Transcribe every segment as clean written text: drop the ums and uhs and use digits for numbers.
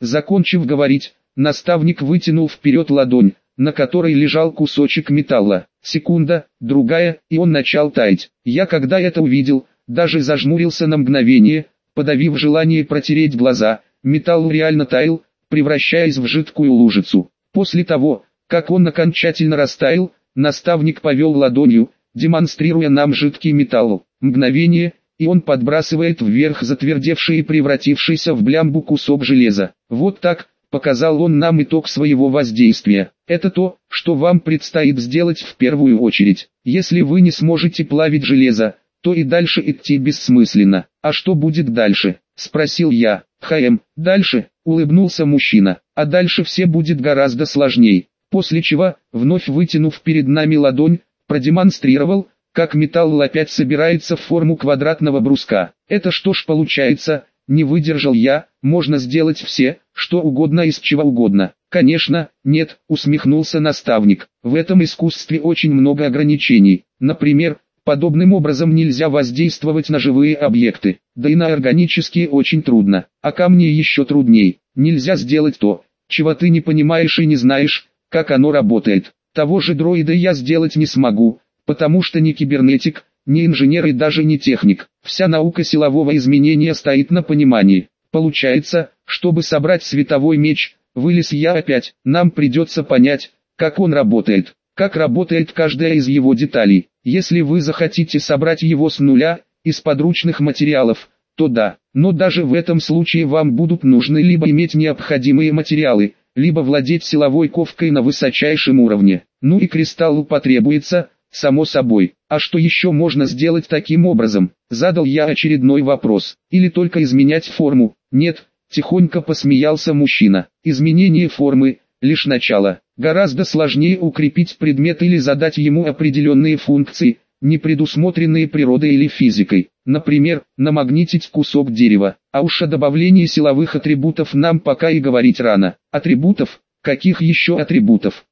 Закончив говорить, наставник вытянул вперед ладонь, на которой лежал кусочек металла. Секунда, другая, и он начал таять. Я, когда это увидел, даже зажмурился на мгновение, подавив желание протереть глаза. Металл реально таял, превращаясь в жидкую лужицу. После того, как он окончательно растаял, наставник повел ладонью, демонстрируя нам жидкий металл. Мгновение, и он подбрасывает вверх затвердевший и превратившийся в блямбу кусок железа. Вот так, показал он нам итог своего воздействия. Это то, что вам предстоит сделать в первую очередь. Если вы не сможете плавить железо, то и дальше идти бессмысленно. А что будет дальше? Спросил я. Дальше, улыбнулся мужчина. А дальше все будет гораздо сложнее. После чего, вновь вытянув перед нами ладонь, продемонстрировал, как металл опять собирается в форму квадратного бруска. Это что ж получается, не выдержал я, можно сделать все, что угодно из чего угодно. Конечно, нет, усмехнулся наставник. В этом искусстве очень много ограничений. Например, подобным образом нельзя воздействовать на живые объекты, да и на органические очень трудно, а камни еще трудней. Нельзя сделать то, чего ты не понимаешь и не знаешь, как оно работает. Того же дроида я сделать не смогу, потому что ни кибернетик, ни инженер и даже не техник. Вся наука силового изменения стоит на понимании. Получается, чтобы собрать световой меч, вылез я опять, нам придется понять, как он работает, как работает каждая из его деталей. Если вы захотите собрать его с нуля, из подручных материалов, то да, но даже в этом случае вам будут нужны либо иметь необходимые материалы, либо владеть силовой ковкой на высочайшем уровне. Ну и кристаллу потребуется, само собой. А что еще можно сделать таким образом? Задал я очередной вопрос. Или только изменять форму? Нет, тихонько посмеялся мужчина. Изменение формы – лишь начало. Гораздо сложнее укрепить предмет или задать ему определенные функции, не предусмотренные природой или физикой. Например, намагнитить кусок дерева. А уж о добавлении силовых атрибутов нам пока и говорить рано. Атрибутов? Каких еще атрибутов?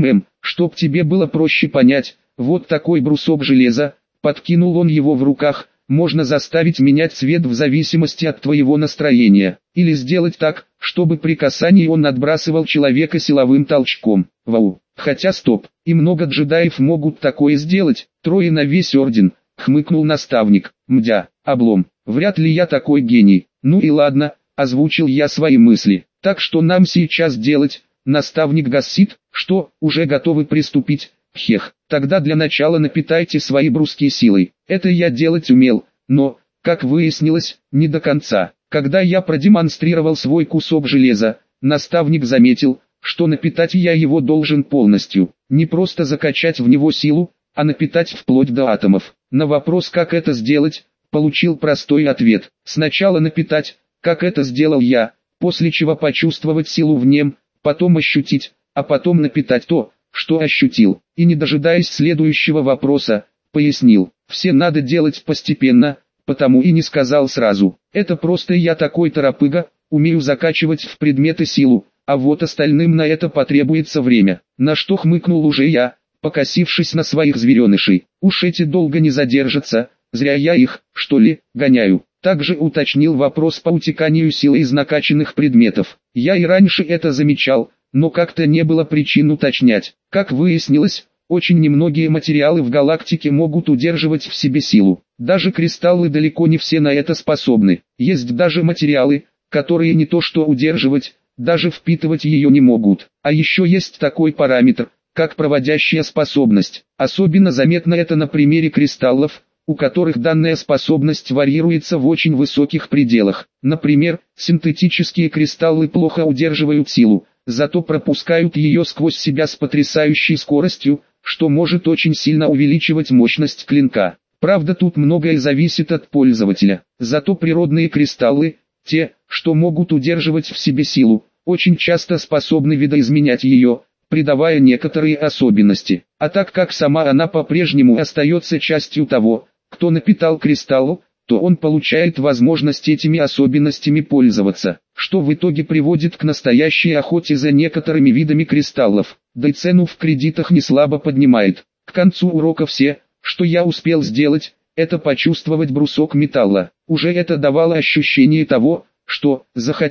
Чтоб тебе было проще понять, вот такой брусок железа, подкинул он его в руках, можно заставить менять цвет в зависимости от твоего настроения. Или сделать так, чтобы при касании он отбрасывал человека силовым толчком. Вау. Хотя стоп, и много джедаев могут такое сделать, 3 на весь орден, хмыкнул наставник. Мдя, облом, вряд ли я такой гений. Ну и ладно, озвучил я свои мысли. Так что нам сейчас делать? Наставник гасит, что, уже готовы приступить? Хех, тогда для начала напитайте свои бруски силой. Это я делать умел, но, как выяснилось, не до конца. Когда я продемонстрировал свой кусок железа, наставник заметил, что напитать я его должен полностью. Не просто закачать в него силу, а напитать вплоть до атомов. На вопрос, как это сделать, получил простой ответ. Сначала напитать, как это сделал я, после чего почувствовать силу в нем, потом ощутить, а потом напитать то, что ощутил. И не дожидаясь следующего вопроса, пояснил. Все надо делать постепенно, потому и не сказал сразу. Это просто я такой торопыга, умею закачивать в предметы силу, а вот остальным на это потребуется время. На что хмыкнул уже я, покосившись на своих зверенышей. Уж эти долго не задержатся, зря я их, что ли, гоняю. Также уточнил вопрос по утеканию силы из накачанных предметов. Я и раньше это замечал, но как-то не было причин уточнять. Как выяснилось, очень немногие материалы в галактике могут удерживать в себе силу. Даже кристаллы далеко не все на это способны. Есть даже материалы, которые не то что удерживать, даже впитывать ее не могут. А еще есть такой параметр, как проводящая способность. Особенно заметно это на примере кристаллов, у которых данная способность варьируется в очень высоких пределах. Например, синтетические кристаллы плохо удерживают силу, зато пропускают ее сквозь себя с потрясающей скоростью, что может очень сильно увеличивать мощность клинка. Правда, тут многое зависит от пользователя. Зато природные кристаллы, те, что могут удерживать в себе силу, очень часто способны видоизменять ее, придавая некоторые особенности. А так как сама она по-прежнему остается частью того, кто напитал кристалл, то он получает возможность этими особенностями пользоваться, что в итоге приводит к настоящей охоте за некоторыми видами кристаллов, да и цену в кредитах не слабо поднимает. К концу урока все, что я успел сделать, это почувствовать брусок металла. Уже это давало ощущение того, что, захотев,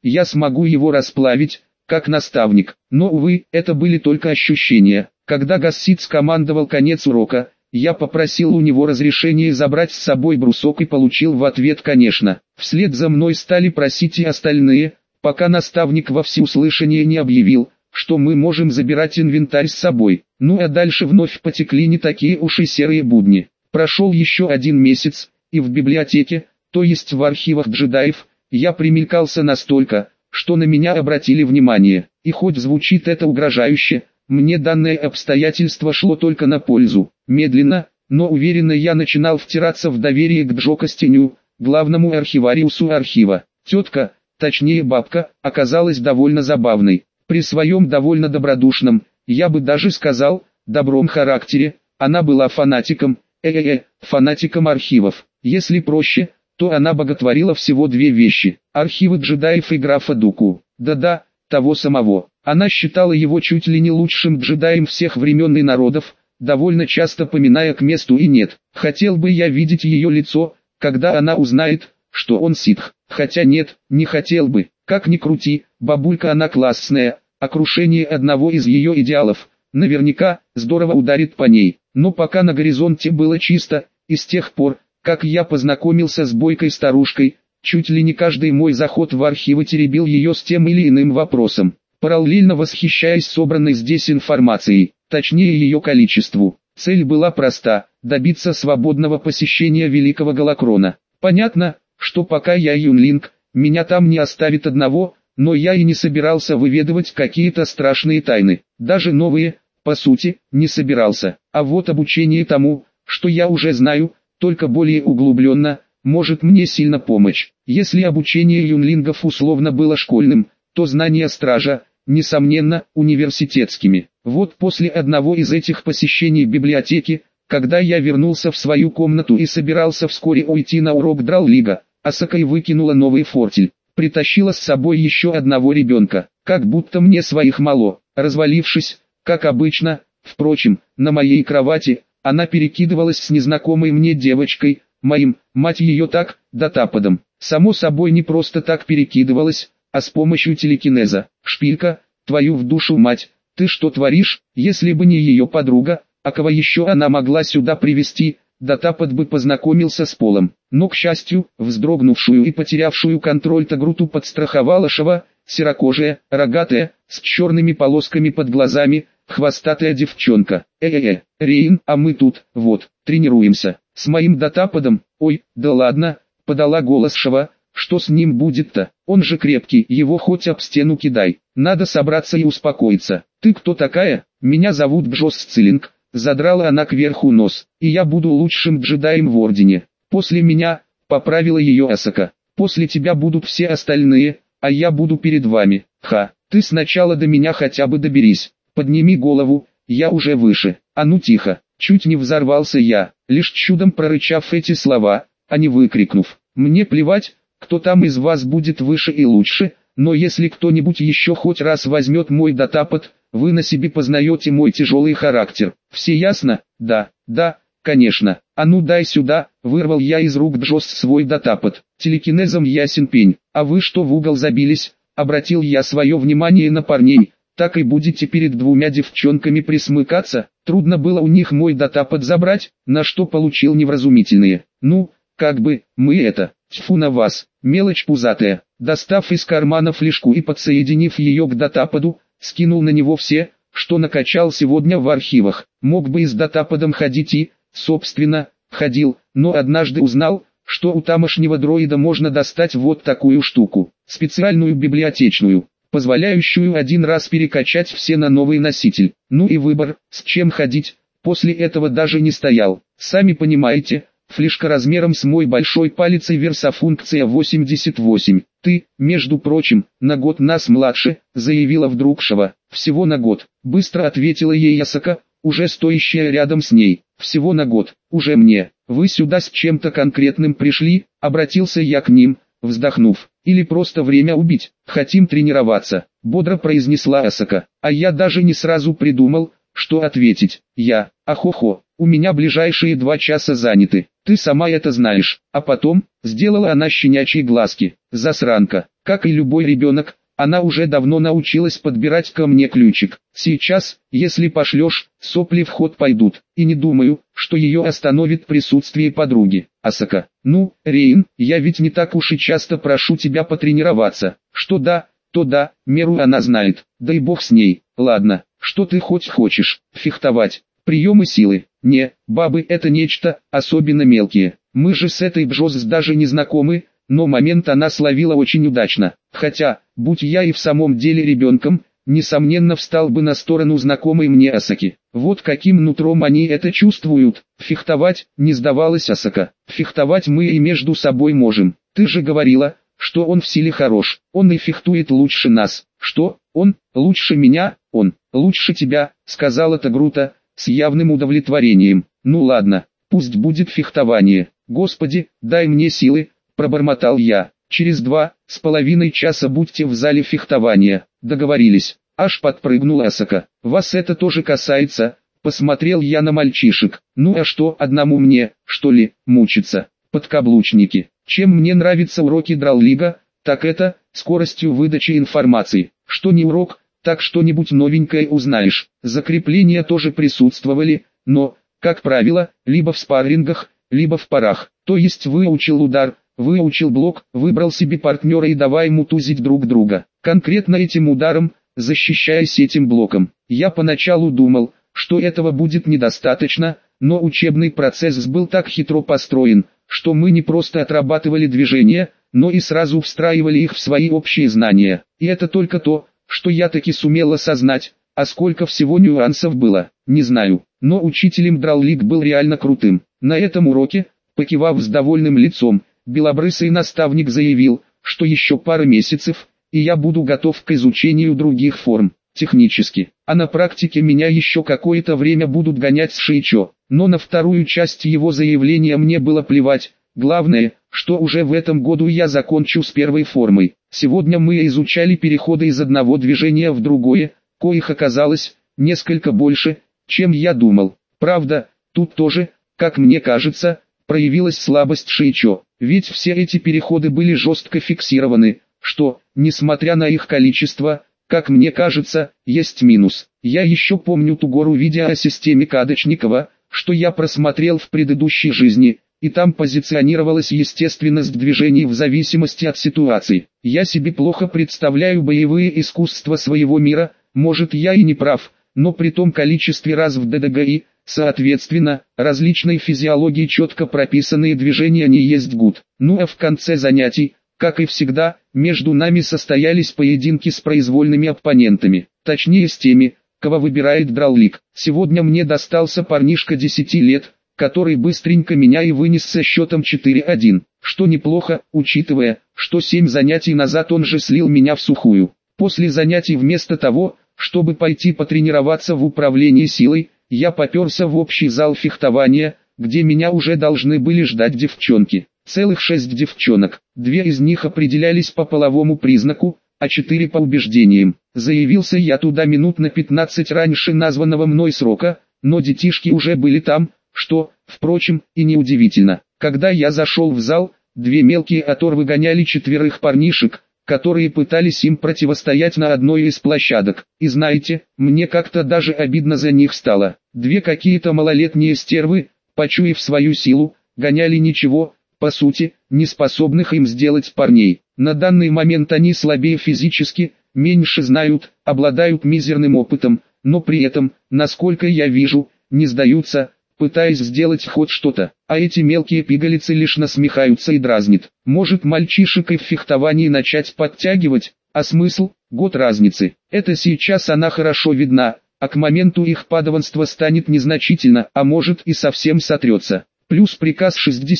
я смогу его расплавить, как наставник. Но, увы, это были только ощущения. Когда Гассит скомандовал конец урока, я попросил у него разрешения забрать с собой брусок и получил в ответ «конечно». Вслед за мной стали просить и остальные, пока наставник во всеуслышание не объявил, что мы можем забирать инвентарь с собой. Ну а дальше вновь потекли не такие уж и серые будни. Прошел еще 1 месяц, и в библиотеке, то есть в архивах джедаев, я примелькался настолько, что на меня обратили внимание. И хоть звучит это угрожающе, мне данное обстоятельство шло только на пользу. Медленно, но уверенно я начинал втираться в доверие к Джо Костеню, главному архивариусу архива. Тетка, точнее бабка, оказалась довольно забавной. При своем довольно добродушном, я бы даже сказал, добром характере, она была фанатиком, фанатиком архивов. Если проще, то она боготворила всего 2 вещи: архивы джедаев и графа Дуку. Да-да, того самого. Она считала его чуть ли не лучшим джедаем всех времен и народов, довольно часто поминая к месту и нет. Хотел бы я видеть ее лицо, когда она узнает, что он ситх. Хотя нет, не хотел бы. Как ни крути, бабулька она классная, а крушение одного из ее идеалов наверняка здорово ударит по ней. Но пока на горизонте было чисто, и с тех пор, как я познакомился с бойкой старушкой, чуть ли не каждый мой заход в архивы теребил ее с тем или иным вопросом, параллельно восхищаясь собранной здесь информацией, точнее ее количеству. Цель была проста – добиться свободного посещения Великого Галакрона. Понятно, что пока я юнлинг, меня там не оставит одного, но я и не собирался выведывать какие-то страшные тайны, даже новые, по сути, не собирался. А вот обучение тому, что я уже знаю, только более углубленно, может мне сильно помочь. Если обучение юнлингов условно было школьным, то знания стража, несомненно, университетскими. Вот после одного из этих посещений библиотеки, когда я вернулся в свою комнату и собирался вскоре уйти на урок Драл-Лига, Асакай выкинула новый фортель, притащила с собой еще одного ребенка, как будто мне своих мало. Развалившись, как обычно, впрочем, на моей кровати, она перекидывалась с незнакомой мне девочкой, мать ее так, датаподом. Само собой не просто так перекидывалась, а с помощью телекинеза. Шпилька, твою в душу мать, ты что творишь? Если бы не ее подруга, а кого еще она могла сюда привести, датапод бы познакомился с полом. Но, к счастью, вздрогнувшую и потерявшую контроль Тагруту подстраховала Шава, серокожая, рогатая, с черными полосками под глазами, хвостатая девчонка. Рейн, а мы тут, вот, тренируемся. С моим датаподом, ой, да ладно, подала голос Шава, что с ним будет-то? Он же крепкий, его хоть об стену кидай. Надо собраться и успокоиться. Ты кто такая? Меня зовут Джос Сциллинг. Задрала она кверху нос, и я буду лучшим джедаем в Ордене. После меня, поправила ее Асака. После тебя будут все остальные, а я буду перед вами. Ха, ты сначала до меня хотя бы доберись. Подними голову, я уже выше. А ну тихо, чуть не взорвался я, лишь чудом прорычав эти слова, а не выкрикнув. Мне плевать, кто там из вас будет выше и лучше, но если кто-нибудь еще хоть раз возьмет мой датапод, вы на себе познаете мой тяжелый характер. Все ясно? Да, конечно. А ну дай сюда, вырвал я из рук Джос свой датапод. Телекинезом ясен пень. А вы что в угол забились? Обратил я свое внимание на парней. Так и будете перед 2 девчонками присмыкаться? Трудно было у них мой датапод забрать, на что получил невразумительные. Ну, как бы, мы это, тьфу на вас, мелочь пузатая. Достав из кармана флешку и подсоединив ее к датаподу, скинул на него все, что накачал сегодня в архивах. Мог бы и с датаподом ходить и, собственно, ходил, но однажды узнал, что у тамошнего дроида можно достать вот такую штуку, специальную библиотечную, позволяющую один раз перекачать все на новый носитель. Ну и выбор, с чем ходить, после этого даже не стоял. Сами понимаете, флешка размером с мой большой палец и версофункция 88. Ты, между прочим, на год нас младше, заявила вдруг Шава. Всего на год, быстро ответила ей Асака, уже стоящая рядом с ней. Всего на год, уже мне. Вы сюда с чем-то конкретным пришли, обратился я к ним, вздохнув. Или просто время убить? Хотим тренироваться, бодро произнесла Асака. А я даже не сразу придумал, что ответить. Ахохо, у меня ближайшие 2 часа заняты, ты сама это знаешь. А потом, сделала она щенячьи глазки, засранка, как и любой ребенок. Она уже давно научилась подбирать ко мне ключик. Сейчас, если пошлешь, сопли в ход пойдут. И не думаю, что ее остановит присутствие подруги. Асака, ну, Рейн, я ведь не так уж и часто прошу тебя потренироваться. Что да, то да, меру она знает. Да и бог с ней. Ладно, что ты хоть хочешь? Фехтовать. Приемы силы. Не, бабы это нечто, особенно мелкие. Мы же с этой Бжоз даже не знакомы. Но момент она словила очень удачно. Хотя, будь я и в самом деле ребенком, несомненно встал бы на сторону знакомой мне Асаки. Вот каким нутром они это чувствуют. Фехтовать, не сдавалась Асака. Фехтовать мы и между собой можем. Ты же говорила, что он в силе хорош. Он и фехтует лучше нас. Что? Он? Лучше меня? Он? Лучше тебя, сказала Тагрута, с явным удовлетворением. Ну ладно, пусть будет фехтование. Господи, дай мне силы. Пробормотал я. Через 2,5 часа будьте в зале фехтования. Договорились. Аж подпрыгнула Асака. Вас это тоже касается. Посмотрел я на мальчишек. Ну а что, одному мне, что ли, мучиться? Подкаблучники. Чем мне нравятся уроки Драллига, так это, скоростью выдачи информации. Что не урок, так что-нибудь новенькое узнаешь. Закрепления тоже присутствовали, но, как правило, либо в спаррингах, либо в парах. То есть выучил удар, выучил блок, выбрал себе партнера и давай мутузить друг друга. Конкретно этим ударом, защищаясь этим блоком. Я поначалу думал, что этого будет недостаточно, но учебный процесс был так хитро построен, что мы не просто отрабатывали движения, но и сразу встраивали их в свои общие знания. И это только то, что я таки сумел осознать, а сколько всего нюансов было, не знаю. Но учителем Драллиг был реально крутым. На этом уроке, покивав с довольным лицом, белобрысый наставник заявил, что еще пара месяцев, и я буду готов к изучению других форм, технически. А на практике меня еще какое-то время будут гонять с Шиичо. Но на вторую часть его заявления мне было плевать. Главное, что уже в этом году я закончу с первой формой. Сегодня мы изучали переходы из одного движения в другое, коих оказалось несколько больше, чем я думал. Правда, тут тоже, как мне кажется, проявилась слабость Шиичо. Ведь все эти переходы были жестко фиксированы, что, несмотря на их количество, как мне кажется, есть минус. Я еще помню ту гору видео о системе Кадочникова, что я просмотрел в предыдущей жизни, и там позиционировалась естественность движений в зависимости от ситуации. Я себе плохо представляю боевые искусства своего мира, может я и не прав, но при том количестве раз в ДДГИ, соответственно, различной физиологии четко прописанные движения не есть гуд. Ну а в конце занятий, как и всегда, между нами состоялись поединки с произвольными оппонентами, точнее с теми, кого выбирает Драллиг. Сегодня мне достался парнишка 10 лет, который быстренько меня и вынес со счетом 4-1, что неплохо, учитывая, что 7 занятий назад он же слил меня в сухую. После занятий вместо того, чтобы пойти потренироваться в управлении силой, я попёрся в общий зал фехтования, где меня уже должны были ждать девчонки. Целых 6 девчонок, 2 из них определялись по половому признаку, а 4 по убеждениям. Заявился я туда минут на 15 раньше названного мной срока, но детишки уже были там, что, впрочем, и неудивительно. Когда я зашел в зал, 2 мелкие оторвы гоняли 4 парнишек, которые пытались им противостоять на одной из площадок. И знаете, мне как-то даже обидно за них стало. 2 какие-то малолетние стервы, почуяв свою силу, гоняли ничего, по сути, не способных им сделать парней. На данный момент они слабее физически, меньше знают, обладают мизерным опытом, но при этом, насколько я вижу, не сдаются, пытаясь сделать хоть что-то. А эти мелкие пигалицы лишь насмехаются и дразнят. Может мальчишек и в фехтовании начать подтягивать, а смысл? Год разницы. Это сейчас она хорошо видна, а к моменту их падаванства станет незначительно, а может и совсем сотрется. Плюс приказ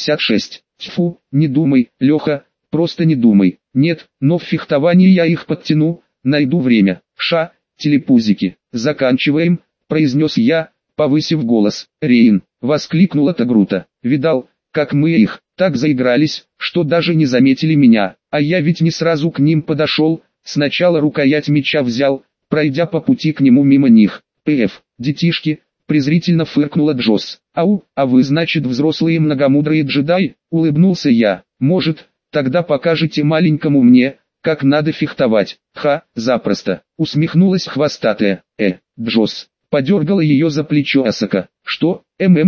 66. Тьфу, не думай, Леха, просто не думай. Нет, но в фехтовании я их подтяну, найду время. Телепузики. Заканчиваем, произнес я, повысив голос. Рейн, воскликнула Тагрута. Видал, как мы их, так заигрались, что даже не заметили меня. А я ведь не сразу к ним подошел, сначала рукоять меча взял, пройдя по пути к нему мимо них. Детишки, презрительно фыркнула Джосс. Ау, а вы значит взрослые многомудрые джедаи, улыбнулся я. Может, тогда покажете маленькому мне, как надо фехтовать. Запросто, усмехнулась хвостатая. Джосс, подергала ее за плечо Асака. Что,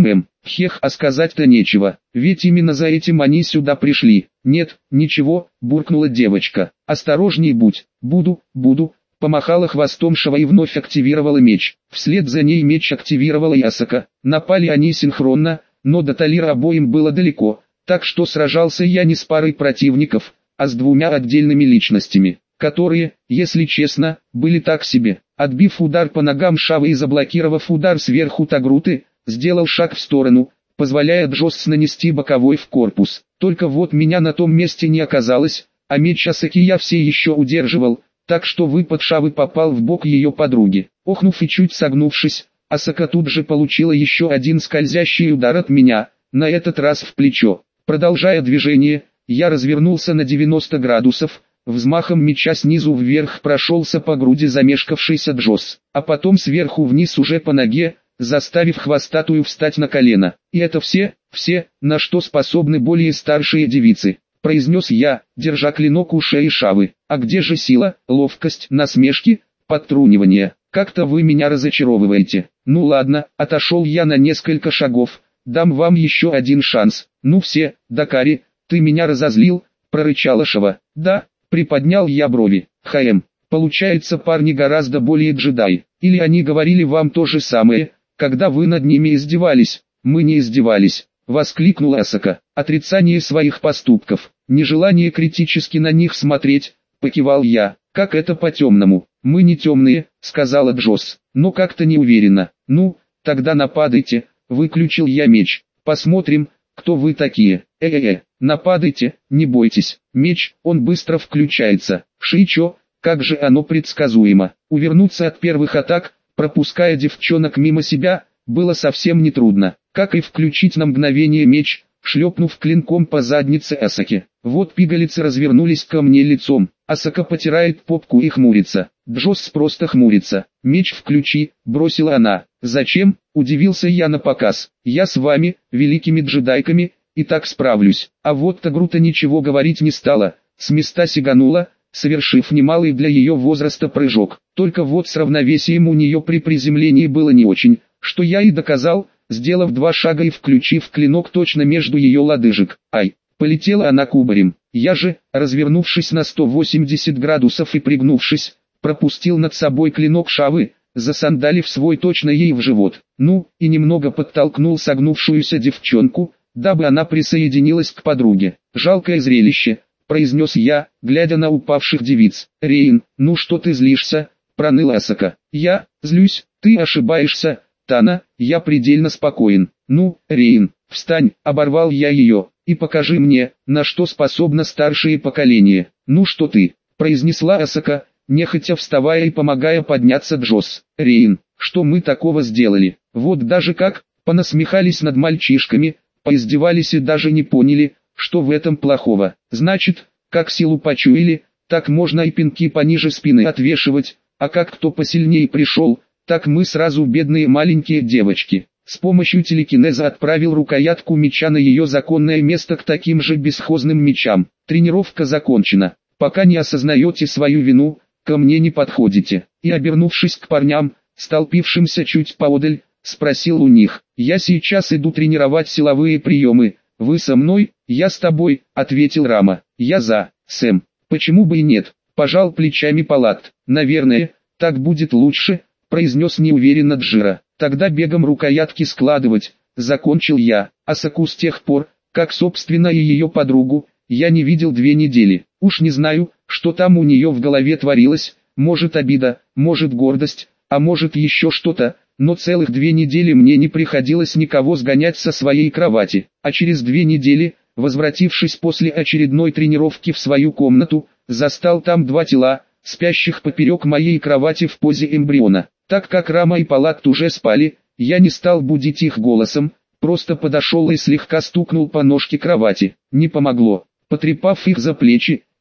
хех, а сказать-то нечего, ведь именно за этим они сюда пришли. Нет, ничего, буркнула девочка. Осторожней будь, буду. Помахала хвостом Шава и вновь активировала меч. Вслед за ней меч активировала и Асака. Напали они синхронно, но до Талира обоим было далеко, так что сражался я не с парой противников, а с двумя отдельными личностями, которые, если честно, были так себе. Отбив удар по ногам Шавы и заблокировав удар сверху Тагруты, сделал шаг в сторону, позволяя Джосс нанести боковой в корпус. Только вот меня на том месте не оказалось, а меч Асаки я все еще удерживал, так что выпад Шавы попал в бок ее подруги. Охнув и чуть согнувшись, Асака тут же получила еще один скользящий удар от меня, на этот раз в плечо. Продолжая движение, я развернулся на 90 градусов, взмахом меча снизу вверх прошелся по груди замешкавшейся Джосс, а потом сверху вниз уже по ноге, заставив хвостатую встать на колено. И это все, на что способны более старшие девицы, произнес я, держа клинок у шеи Шавы. А где же сила, ловкость, насмешки, подтрунивание? Как-то вы меня разочаровываете. Ну ладно, отошел я на несколько шагов, дам вам еще один шанс. Ну все, Дакари, ты меня разозлил, прорычала Шава. Да, приподнял я брови. Получается, парни гораздо более джедаи. Или они говорили вам то же самое, когда вы над ними издевались? Мы не издевались, воскликнула Асака. Отрицание своих поступков, нежелание критически на них смотреть, покивал я. Как это по-темному? Мы не темные, сказала Джосс, но как-то не уверенно. Ну, тогда нападайте, выключил я меч. Посмотрим, кто вы такие. Нападайте, не бойтесь. Меч, он быстро включается. Шичо, как же оно предсказуемо. Увернуться от первых атак, пропуская девчонок мимо себя, было совсем нетрудно. Как и включить на мгновение меч, шлепнув клинком по заднице Асаки. Вот пигалицы развернулись ко мне лицом. Асака потирает попку и хмурится. Джосс просто хмурится. «Меч включи», бросила она. «Зачем?» – удивился я напоказ. «Я с вами, великими джедайками, и так справлюсь». А вот Тагрута ничего говорить не стала, с места сиганула, совершив немалый для ее возраста прыжок. Только вот с равновесием у нее при приземлении было не очень, что я и доказал, сделав 2 шага и включив клинок точно между ее лодыжек. Полетела она кубарем. Я же, развернувшись на 180 градусов и пригнувшись, пропустил над собой клинок Шавы, засандалив свой точно ей в живот. Ну, и немного подтолкнул согнувшуюся девчонку, дабы она присоединилась к подруге. «Жалкое зрелище», — произнес я, глядя на упавших девиц. «Рейн, ну что ты злишься?» — проныла Асака. «Я злюсь, ты ошибаешься, Тана, я предельно спокоен». «Ну, Рейн, встань», — оборвал я ее, — «и покажи мне, на что способно старшее поколение». «Ну что ты?» — произнесла Асака, нехотя вставая и помогая подняться Джосс. «Рейн, что мы такого сделали? Вот даже как, понасмехались над мальчишками, поиздевались и даже не поняли, что в этом плохого. Значит, как силу почуяли, так можно и пинки пониже спины отвешивать, а как кто посильнее пришел, так мы сразу бедные маленькие девочки». С помощью телекинеза отправил рукоятку меча на ее законное место к таким же бесхозным мечам. Тренировка закончена. Пока не осознаете свою вину, ко мне не подходите. И обернувшись к парням, столпившимся чуть поодаль, спросил у них: «Я сейчас иду тренировать силовые приемы, вы со мной?» «Я с тобой», — ответил Рама. «Я за, Сэм». «Почему бы и нет?» — пожал плечами Палат. «Наверное, так будет лучше», — произнес неуверенно Джира. «Тогда бегом рукоятки складывать», — закончил я. Асаку с тех пор, как собственно и ее подругу, я не видел 2 недели. Уж не знаю, что там у нее в голове творилось, может обида, может гордость, а может еще что-то, но целых 2 недели мне не приходилось никого сгонять со своей кровати. А через 2 недели, возвратившись после очередной тренировки в свою комнату, застал там 2 тела, спящих поперек моей кровати в позе эмбриона. Так как Рама и Палат уже спали, я не стал будить их голосом, просто подошел и слегка стукнул по ножке кровати. Не помогло. Потрепав их за плечи,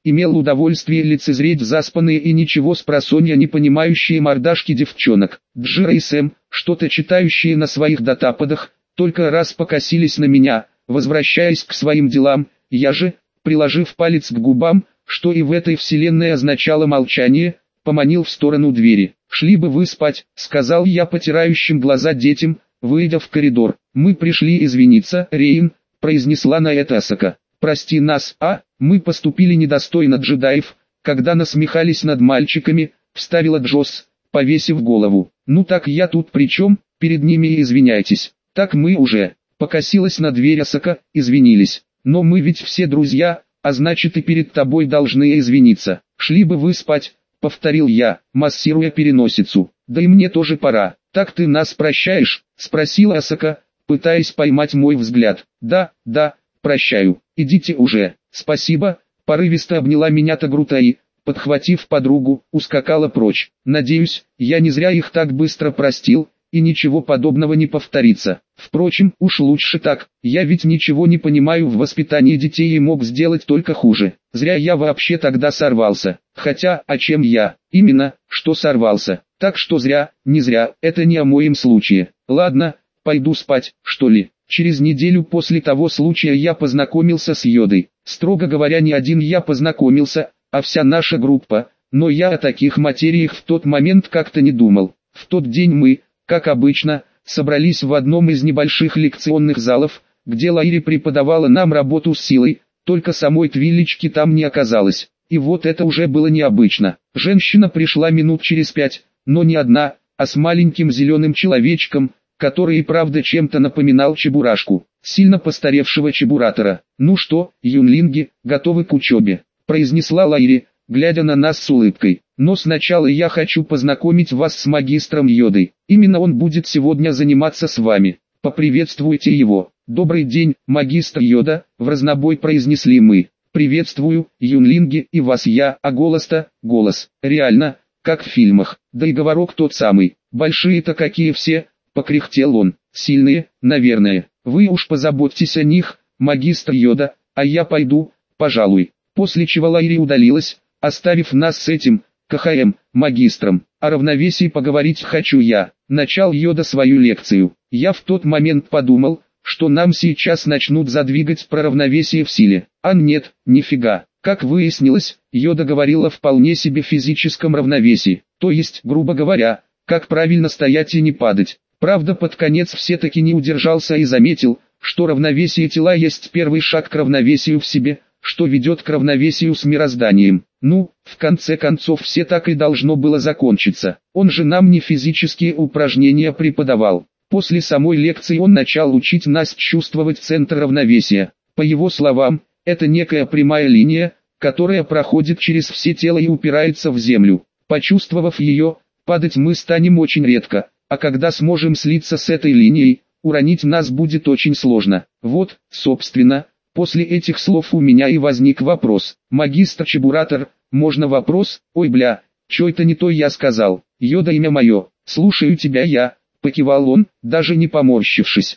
имел удовольствие лицезреть заспанные и ничего спросонья не понимающие мордашки девчонок. Джира и Сэм, что-то читающие на своих датападах, только раз покосились на меня, возвращаясь к своим делам. Я же, приложив палец к губам, что и в этой вселенной означало молчание, поманил в сторону двери. «Шли бы вы спать», — сказал я потирающим глаза детям, выйдя в коридор. «Мы пришли извиниться, Рейн», — произнесла на это Асака. «Прости нас, мы поступили недостойно джедаев, когда насмехались над мальчиками», — вставила Джосс, повесив голову. «Ну так я тут при чем, перед ними и извиняйтесь». «Так мы уже», — покосилась на дверь Асака, извинились. «Но мы ведь все друзья, а значит и перед тобой должны извиниться. Шли бы вы спать», — повторил я, массируя переносицу. «Да и мне тоже пора». «Так ты нас прощаешь?» — спросила Асака, пытаясь поймать мой взгляд. «Да, прощаю. Идите уже». «Спасибо», — порывисто обняла меня Тагрута и, подхватив подругу, ускакала прочь. Надеюсь, я не зря их так быстро простил, и ничего подобного не повторится. Впрочем, уж лучше так, я ведь ничего не понимаю в воспитании детей и мог сделать только хуже. Зря я вообще тогда сорвался. Хотя, а чем я? Именно, что сорвался. Так что зря, не зря, это не о моем случае. Ладно, пойду спать, что ли. Через неделю после того случая я познакомился с Йодой. Строго говоря, не один я познакомился, а вся наша группа, но я о таких материях в тот момент как-то не думал. В тот день мы, как обычно, собрались в одном из небольших лекционных залов, где Лайри преподавала нам работу с силой, только самой Твилички там не оказалось. И вот это уже было необычно. Женщина пришла минут через 5, но не одна, а с маленьким зеленым человечком, который и правда чем-то напоминал чебурашку, сильно постаревшего чебуратора. «Ну что, юнлинги, готовы к учебе?» – произнесла Лайри, глядя на нас с улыбкой. «Но сначала я хочу познакомить вас с магистром Йодой. Именно он будет сегодня заниматься с вами. Поприветствуйте его». «Добрый день, магистр Йода», – вразнобой произнесли мы. «Приветствую, юнлинги, и вас я», а голос-то, голос, реально, как в фильмах, да и говорок тот самый. «Большие-то какие все», — покряхтел он, — «сильные, наверное. Вы уж позаботьтесь о них, магистр Йода, а я пойду, пожалуй». После чего Лайри удалилась, оставив нас с этим, магистром. О равновесии поговорить хочу я. Начал Йода свою лекцию. Я в тот момент подумал, что нам сейчас начнут задвигать про равновесие в силе. А нет, нифига. Как выяснилось, Йода говорил о вполне себе физическом равновесии. То есть, грубо говоря, как правильно стоять и не падать. Правда, под конец все-таки не удержался и заметил, что равновесие тела есть первый шаг к равновесию в себе, что ведет к равновесию с мирозданием. Ну, в конце концов все так и должно было закончиться. Он же нам не физические упражнения преподавал. После самой лекции он начал учить нас чувствовать центр равновесия. По его словам, это некая прямая линия, которая проходит через все тело и упирается в землю. Почувствовав ее, падать мы станем очень редко, а когда сможем слиться с этой линией, уронить нас будет очень сложно. Вот, собственно, после этих слов у меня и возник вопрос. «Магистр Чебуратор, можно вопрос?» «Ой бля, чё это не то я сказал?» «Йода, имя мое, слушаю тебя я», — покивал он, даже не поморщившись.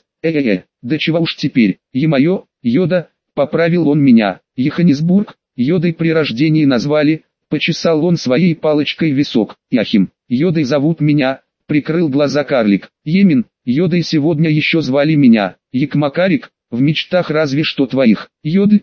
Да чего уж теперь, е-мое, Йода, поправил он меня. Йоханнесбург, Йодой при рождении назвали, почесал он своей палочкой висок. Яхим, Йодой зовут меня, прикрыл глаза карлик. Йемин, Йодой сегодня еще звали меня. Якмакарик, в мечтах разве что твоих. Йодль,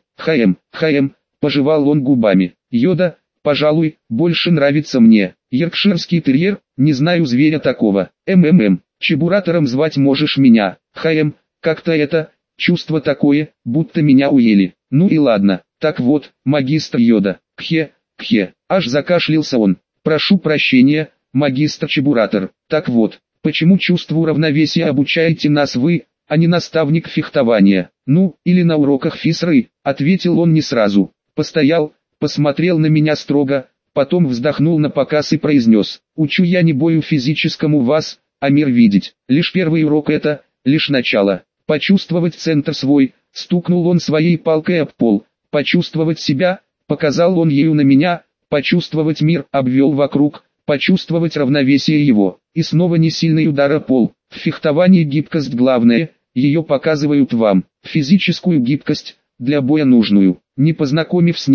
пожевал он губами. Йода, пожалуй, больше нравится мне. Йоркширский терьер, не знаю зверя такого. Чебуратором звать можешь меня. Как-то это, чувство такое, будто меня уели. Ну и ладно, так вот, магистр Йода. Кхе, аж закашлялся он. Прошу прощения, магистр Чебуратор. Так вот, почему чувству равновесия обучаете нас вы, а не наставник фехтования? Ну, или на уроках физры, ответил он не сразу. Постоял, посмотрел на меня строго, потом вздохнул напоказ и произнес: «Учу я не бою физическому вас, а мир видеть. Лишь первый урок это, лишь начало. Почувствовать центр свой», стукнул он своей палкой об пол. «Почувствовать себя», показал он ею на меня, «почувствовать мир», обвел вокруг, «почувствовать равновесие его». И снова не сильный удар о пол. В фехтовании гибкость главное, ее показывают вам. Физическую гибкость, для боя нужную. Не познакомив с ней,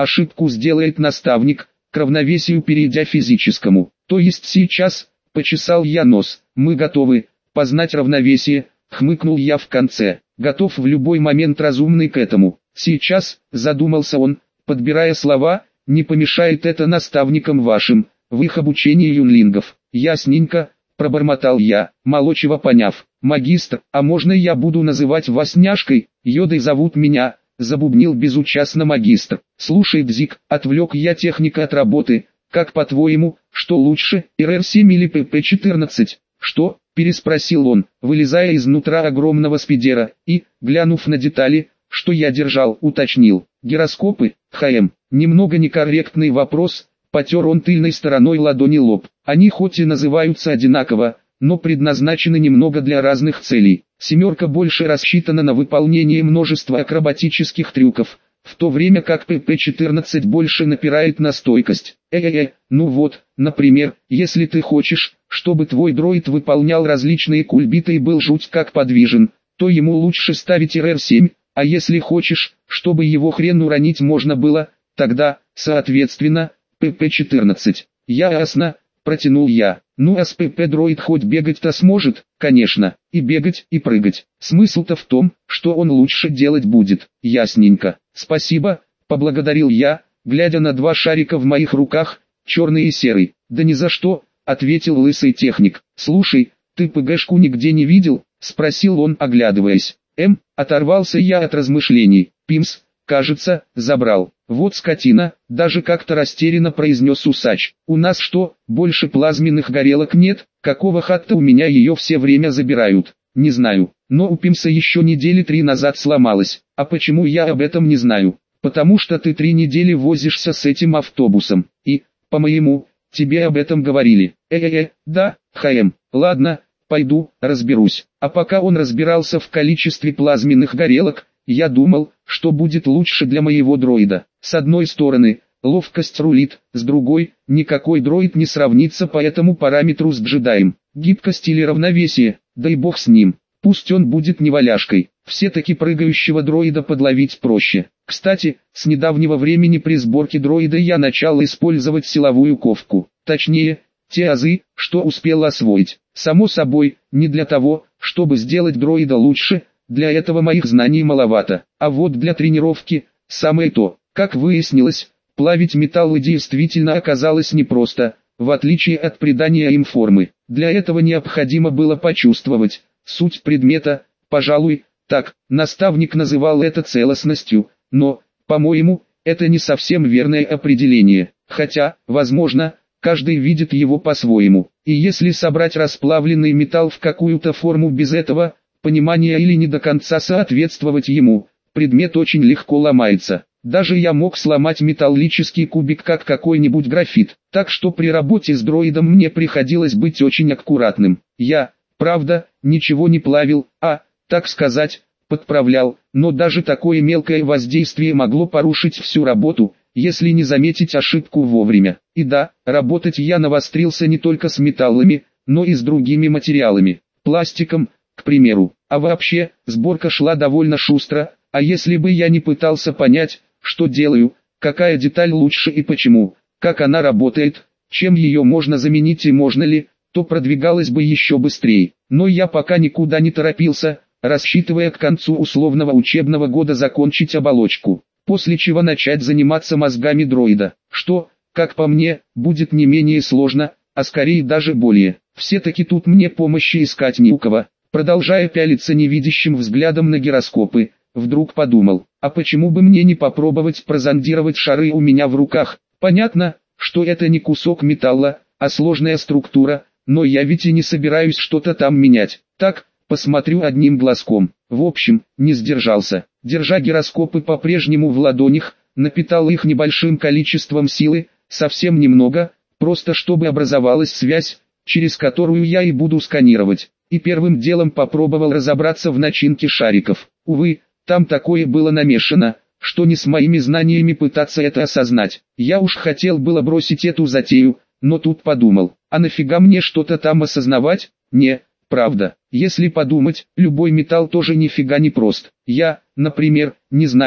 ошибку сделает наставник, к равновесию перейдя физическому. То есть сейчас, почесал я нос, мы готовы познать равновесие, хмыкнул я в конце. Готов в любой момент разумный к этому. Сейчас, задумался он, подбирая слова, не помешает это наставникам вашим, в их обучении юнлингов. Ясненько, пробормотал я, молчаливо поняв. Магистр, а можно я буду называть вас няшкой? Йодой зовут меня, забубнил безучастно магистр. Слушай, Бзик, отвлек я техника от работы. Как по-твоему, что лучше, РР-7 или ПП-14? Что? Переспросил он, вылезая изнутра огромного спидера, и, глянув на детали, что я держал, уточнил. Гироскопы, ХМ. Немного некорректный вопрос, потер он тыльной стороной ладони лоб. Они хоть и называются одинаково, но предназначены немного для разных целей. Семерка больше рассчитана на выполнение множества акробатических трюков, в то время как ПП-14 больше напирает на стойкость. Ну вот, например, если ты хочешь, чтобы твой дроид выполнял различные кульбиты и был жуть как подвижен, то ему лучше ставить РР-7, а если хочешь, чтобы его хрен уронить можно было, тогда, соответственно, ПП-14. Ясно, протянул я. Ну а с ПП-дроид хоть бегать-то сможет, конечно, и бегать, и прыгать. Смысл-то в том, что он лучше делать будет. Ясненько. Спасибо, поблагодарил я, глядя на два шарика в моих руках, черный и серый. Да ни за что, ответил лысый техник. Слушай, ты ПГшку нигде не видел? Спросил он, оглядываясь. Оторвался я от размышлений. Пимс, кажется, забрал. Вот скотина, даже как-то растерянно произнес усач. У нас что, больше плазменных горелок нет? Какого хатта у меня ее все время забирают? Не знаю, но у Пимса еще недели 3 назад сломалась. А почему я об этом не знаю? Потому что ты 3 недели возишься с этим автобусом. И, по-моему, тебе об этом говорили. Да, ХМ, ладно, пойду, разберусь. А пока он разбирался в количестве плазменных горелок, я думал, что будет лучше для моего дроида. С одной стороны, ловкость рулит, с другой, никакой дроид не сравнится по этому параметру с джедаем. Гибкость или равновесие, дай бог с ним. Пусть он будет не валяшкой. Все-таки прыгающего дроида подловить проще. Кстати, с недавнего времени при сборке дроида я начал использовать силовую ковку. Точнее, те азы, что успел освоить. Само собой, не для того, чтобы сделать дроида лучше, для этого моих знаний маловато. А вот для тренировки, самое то. Как выяснилось, плавить металлы действительно оказалось непросто, в отличие от придания им формы. Для этого необходимо было почувствовать суть предмета, пожалуй, так, наставник называл это целостностью, но, по-моему, это не совсем верное определение, хотя, возможно, каждый видит его по-своему. И если собрать расплавленный металл в какую-то форму без этого понимания или не до конца соответствовать ему, предмет очень легко ломается. Даже я мог сломать металлический кубик как какой-нибудь графит, так что при работе с дроидом мне приходилось быть очень аккуратным. Я, правда, ничего не плавил, так сказать, подправлял, но даже такое мелкое воздействие могло порушить всю работу, если не заметить ошибку вовремя. И да, работать я навострился не только с металлами, но и с другими материалами, пластиком, к примеру. А вообще, сборка шла довольно шустро, а если бы я не пытался понять, что делаю, какая деталь лучше и почему, как она работает, чем ее можно заменить и можно ли, то продвигалось бы еще быстрее. Но я пока никуда не торопился, рассчитывая к концу условного учебного года закончить оболочку, после чего начать заниматься мозгами дроида, что, как по мне, будет не менее сложно, а скорее даже более. Все-таки тут мне помощи искать не у кого. Продолжая пялиться невидящим взглядом на гироскопы, вдруг подумал, а почему бы мне не попробовать прозондировать шары у меня в руках? Понятно, что это не кусок металла, а сложная структура, но я ведь и не собираюсь что-то там менять. Так, посмотрю одним глазком. В общем, не сдержался. Держа гироскопы по-прежнему в ладонях, напитал их небольшим количеством силы, совсем немного, просто чтобы образовалась связь, через которую я и буду сканировать. И первым делом попробовал разобраться в начинке шариков. Увы, там такое было намешано, что не с моими знаниями пытаться это осознать. Я уж хотел было бросить эту затею, но тут подумал, а нафига мне что-то там осознавать? Не, правда. Если подумать, любой металл тоже нифига не прост. Я, например, не знаю,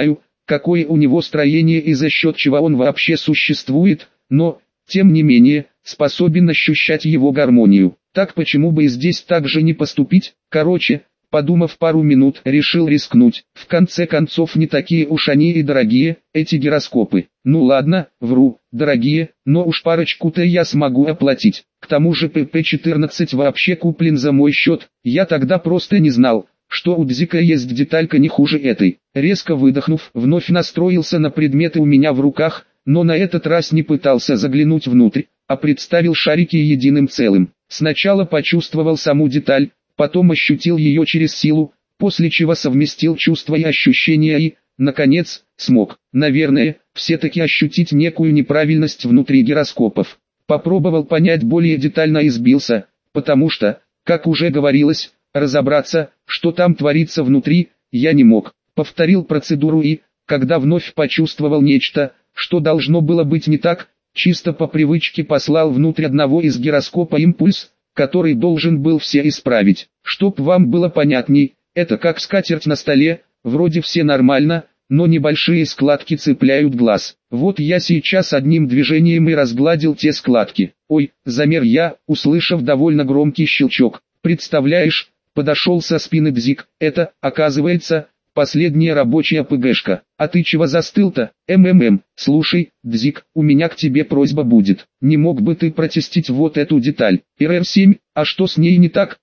какое у него строение и за счет чего он вообще существует, но, тем не менее, способен ощущать его гармонию. Так почему бы и здесь так же не поступить? Короче, подумав пару минут, решил рискнуть. В конце концов, не такие уж они и дорогие, эти гироскопы. Ну ладно, вру, дорогие, но уж парочку-то я смогу оплатить. К тому же ПП-14 вообще куплен за мой счет. Я тогда просто не знал, что у Дзика есть деталька не хуже этой. Резко выдохнув, вновь настроился на предметы у меня в руках, но на этот раз не пытался заглянуть внутрь, а представил шарики единым целым. Сначала почувствовал саму деталь, потом ощутил ее через силу, после чего совместил чувства и ощущения и, наконец, смог, наверное, все-таки ощутить некую неправильность внутри гироскопов. Попробовал понять более детально и сбился, потому что, как уже говорилось, разобраться, что там творится внутри, я не мог. Повторил процедуру и, когда вновь почувствовал нечто, что должно было быть не так, чисто по привычке послал внутрь одного из гироскопа импульс, который должен был все исправить. Чтоб вам было понятней, это как скатерть на столе, вроде все нормально, но небольшие складки цепляют глаз. Вот я сейчас одним движением и разгладил те складки. Ой, замер я, услышав довольно громкий щелчок. Представляешь, подошел со спины Дзик, это, оказывается, последняя рабочая ПГшка. А ты чего застыл-то? Слушай, Дзик, у меня к тебе просьба будет. Не мог бы ты протестить вот эту деталь? РР-7, а что с ней не так?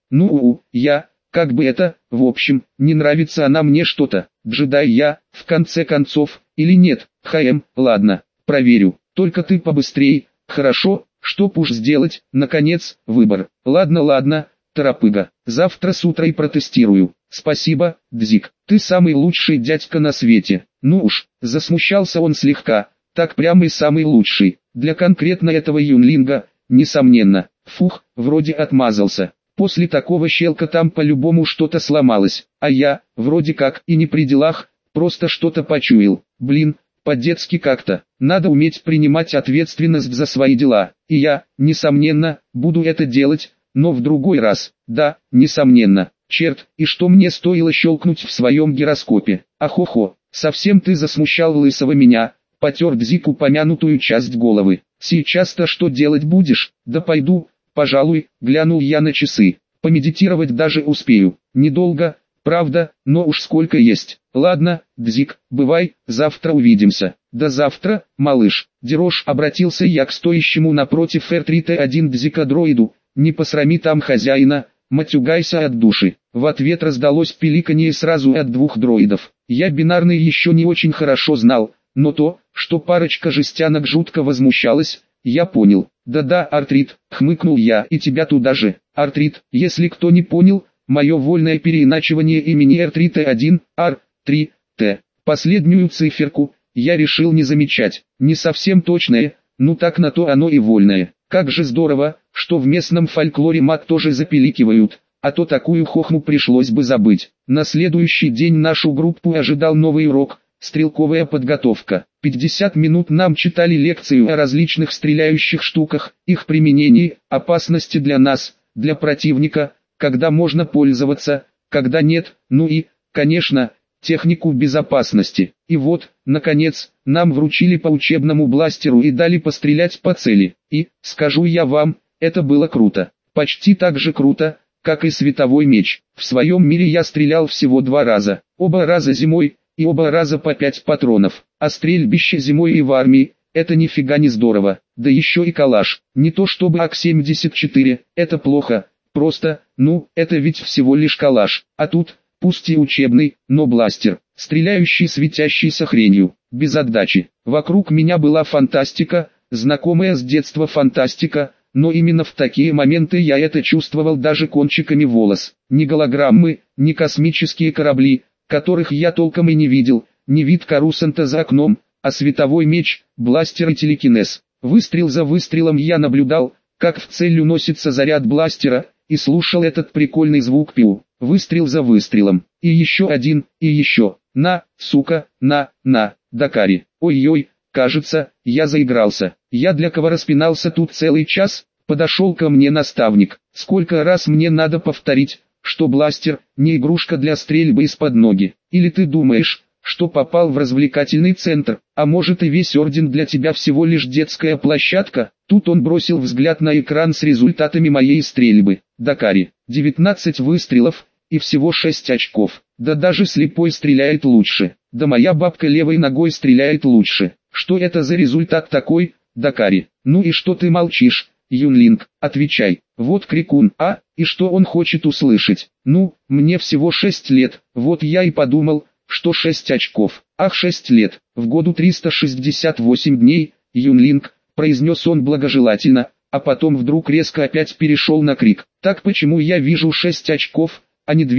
Как бы это, в общем, не нравится она мне что-то. Джедай я, в конце концов, или нет? Ладно, проверю. Только ты побыстрей, хорошо? Чтоб уж сделать, наконец, выбор. Ладно, торопыга. Завтра с утра и протестирую. Спасибо, Дзик. Ты самый лучший дядька на свете. Ну уж, засмущался он слегка. Так прямо и самый лучший. Для конкретно этого юнлинга, несомненно. Фух, вроде отмазался. После такого щелка там по-любому что-то сломалось. А я, вроде как, и не при делах, просто что-то почуял. Блин, по-детски как-то. Надо уметь принимать ответственность за свои дела. И я, несомненно, буду это делать, но в другой раз. Да, несомненно. Черт, и что мне стоило щелкнуть в своем гироскопе? Ахохо, совсем ты засмущал лысого меня, потер Дзик упомянутую часть головы. Сейчас-то что делать будешь? Да пойду, пожалуй, глянул я на часы. Помедитировать даже успею. Недолго, правда, но уж сколько есть. Ладно, Дзик, бывай, завтра увидимся. До завтра, малыш. Дерош, обратился я к стоящему напротив R3T1 Дзика-дроиду. Не посрами там хозяина, матюгайся от души. В ответ раздалось пиликанье сразу от двух дроидов. Я бинарный еще не очень хорошо знал, но то, что парочка жестянок жутко возмущалась, я понял. Да-да, Артрит, хмыкнул я, и тебя туда же. Артрит, если кто не понял, мое вольное переиначивание имени R3T1, R3T. Последнюю циферку я решил не замечать. Не совсем точное, ну так на то оно и вольное. Как же здорово, что в местном фольклоре мат тоже запиликивают, а то такую хохму пришлось бы забыть. На следующий день нашу группу ожидал новый урок, стрелковая подготовка. 50 минут нам читали лекцию о различных стреляющих штуках, их применении, опасности для нас, для противника, когда можно пользоваться, когда нет, ну и, конечно, технику безопасности. И вот, наконец, нам вручили по учебному бластеру и дали пострелять по цели. И, скажу я вам, это было круто. Почти так же круто, как и световой меч. В своем мире я стрелял всего 2 раза. Оба раза зимой, и оба раза по 5 патронов. А стрельбище зимой и в армии, это нифига не здорово. Да еще и калаш. Не то чтобы АК-74, это плохо. Просто, это ведь всего лишь калаш. А тут, пусть и учебный, но бластер, стреляющий светящейся хренью, без отдачи. Вокруг меня была фантастика, знакомая с детства фантастика, но именно в такие моменты я это чувствовал даже кончиками волос. Ни голограммы, ни космические корабли, которых я толком и не видел, ни вид Корусанта за окном, а световой меч, бластер и телекинез. Выстрел за выстрелом я наблюдал, как в цель уносится заряд бластера, и слушал этот прикольный звук пиу. Выстрел за выстрелом, и еще один, и еще. На, сука, на, Дакари. Ой-ой, кажется, я заигрался. Я для кого распинался тут целый час? Подошел ко мне наставник. Сколько раз мне надо повторить, что бластер не игрушка для стрельбы из-под ноги? Или ты думаешь, что попал в развлекательный центр, а может и весь орден для тебя всего лишь детская площадка. Тут он бросил взгляд на экран с результатами моей стрельбы. Дакари, 19 выстрелов и всего 6 очков. Да даже слепой стреляет лучше. Да моя бабка левой ногой стреляет лучше. Что это за результат такой, Дакари? Ну и что ты молчишь, Юнлинг, отвечай. Вот крикун, и что он хочет услышать? Ну, мне всего 6 лет, вот я и подумал, что 6 очков. Ах, 6 лет, в году 368 дней, Юнлинг, произнес он благожелательно, а потом вдруг резко опять перешел на крик. Так почему я вижу 6 очков, а не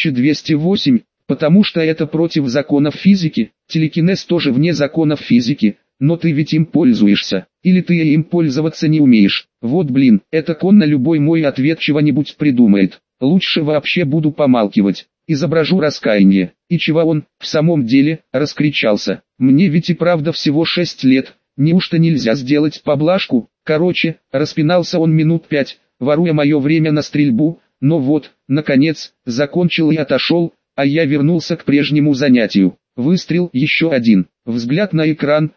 2208? Потому что это против законов физики. Телекинез тоже вне законов физики, но ты ведь им пользуешься, или ты им пользоваться не умеешь. Вот блин, это он на любой мой ответ чего-нибудь придумает. Лучше вообще буду помалкивать, изображу раскаяние. И чего он, в самом деле, раскричался? Мне ведь и правда всего 6 лет, неужто нельзя сделать поблажку? Короче, распинался он минут 5, воруя мое время на стрельбу, но вот, наконец, закончил и отошел, а я вернулся к прежнему занятию. Выстрел, еще один, взгляд на экран,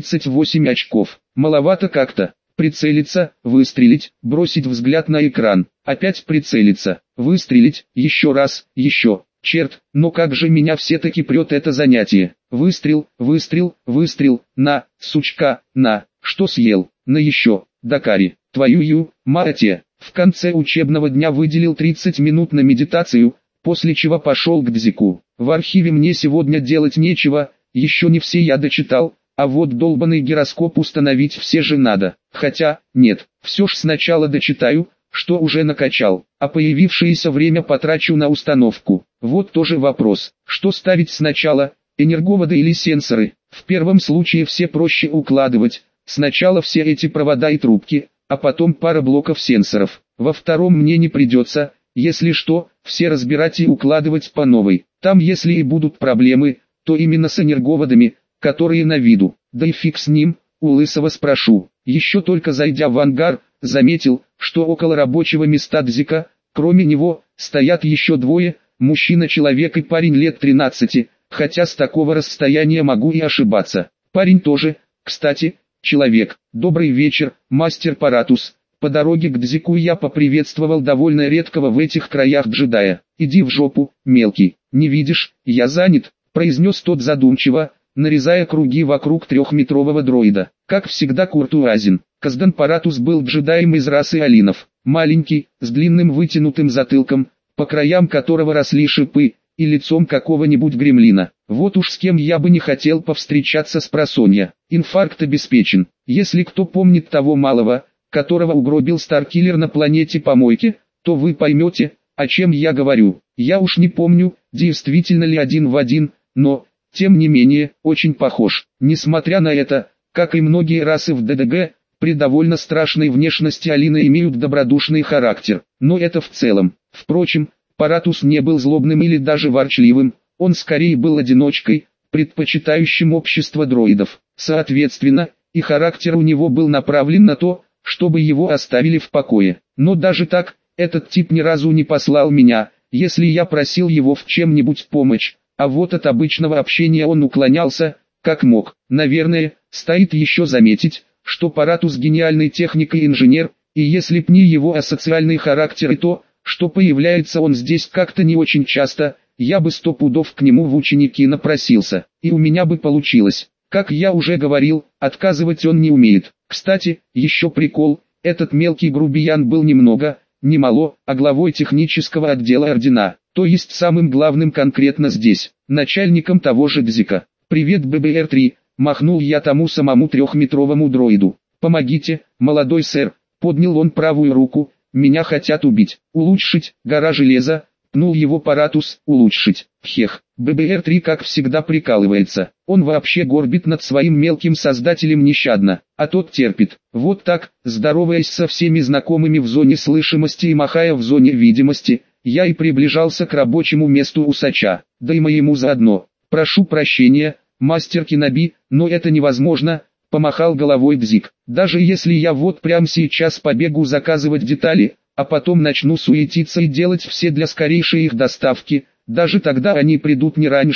38 очков, маловато как-то. Прицелиться, выстрелить, бросить взгляд на экран, опять прицелиться, выстрелить, еще раз, еще. Черт, но как же меня все-таки прет это занятие. Выстрел, выстрел, выстрел, на, сучка, на, что съел, на еще, Дакари, твою мать. В конце учебного дня выделил 30 минут на медитацию, после чего пошел к Дзику. В архиве мне сегодня делать нечего, еще не все я дочитал, а вот долбанный гироскоп установить все же надо. Хотя, нет, все ж сначала дочитаю, что уже накачал, а появившееся время потрачу на установку. Вот тоже вопрос, что ставить сначала, энерговоды или сенсоры? В первом случае все проще укладывать, сначала все эти провода и трубки, а потом пара блоков сенсоров. Во втором мне не придется, если что, все разбирать и укладывать по новой. Там если и будут проблемы, то именно с энерговодами, которые на виду. Да и фиг с ним, у Лысого спрошу. Еще только зайдя в ангар, заметил, что около рабочего места Дзика, кроме него, стоят еще двое, мужчина-человек и парень лет 13, хотя с такого расстояния могу и ошибаться. Парень тоже, кстати, человек. Добрый вечер, мастер Паратус. По дороге к Дзику я поприветствовал довольно редкого в этих краях джедая. Иди в жопу, мелкий, не видишь, я занят, произнес тот задумчиво, нарезая круги вокруг трехметрового дроида. Как всегда куртуазен. Каздан Паратус был джедаем из расы алинов. Маленький, с длинным вытянутым затылком, по краям которого росли шипы, и лицом какого-нибудь гремлина. Вот уж с кем я бы не хотел повстречаться спросонья. Инфаркт обеспечен. Если кто помнит того малого, которого угробил Старкиллер на планете Помойки, то вы поймете, о чем я говорю. Я уж не помню, действительно ли один в один, но, тем не менее, очень похож. Несмотря на это, как и многие расы в ДДГ, при довольно страшной внешности алины имеют добродушный характер. Но это в целом. Впрочем, Паратус не был злобным или даже ворчливым, он скорее был одиночкой, предпочитающим общество дроидов. Соответственно, и характер у него был направлен на то, чтобы его оставили в покое. Но даже так, этот тип ни разу не послал меня, если я просил его в чем-нибудь помочь, а вот от обычного общения он уклонялся, как мог. Наверное, стоит еще заметить, что Паратус гениальный техник и инженер, и если б не его асоциальный характер и то, что появляется он здесь как-то не очень часто, я бы 100 пудов к нему в ученики напросился, и у меня бы получилось. Как я уже говорил, отказывать он не умеет. Кстати, еще прикол, этот мелкий грубиян был не мало, а главой технического отдела ордена, то есть самым главным конкретно здесь, начальником того же Дзика. «Привет, ББР-3», махнул я тому самому трехметровому дроиду. «Помогите, молодой сэр», поднял он правую руку, «меня хотят убить». «Улучшить, гора железа», пнул его Паратус, «улучшить». Хех, ББР-3 как всегда прикалывается. Он вообще горбит над своим мелким создателем нещадно, а тот терпит. Вот так, здороваясь со всеми знакомыми в зоне слышимости и махая в зоне видимости, я и приближался к рабочему месту усача, да и моему заодно. «Прошу прощения, мастер Киноби, но это невозможно», помахал головой Дзик. «Даже если я вот прямо сейчас побегу заказывать детали, а потом начну суетиться и делать все для скорейшей их доставки, даже тогда они придут не раньше,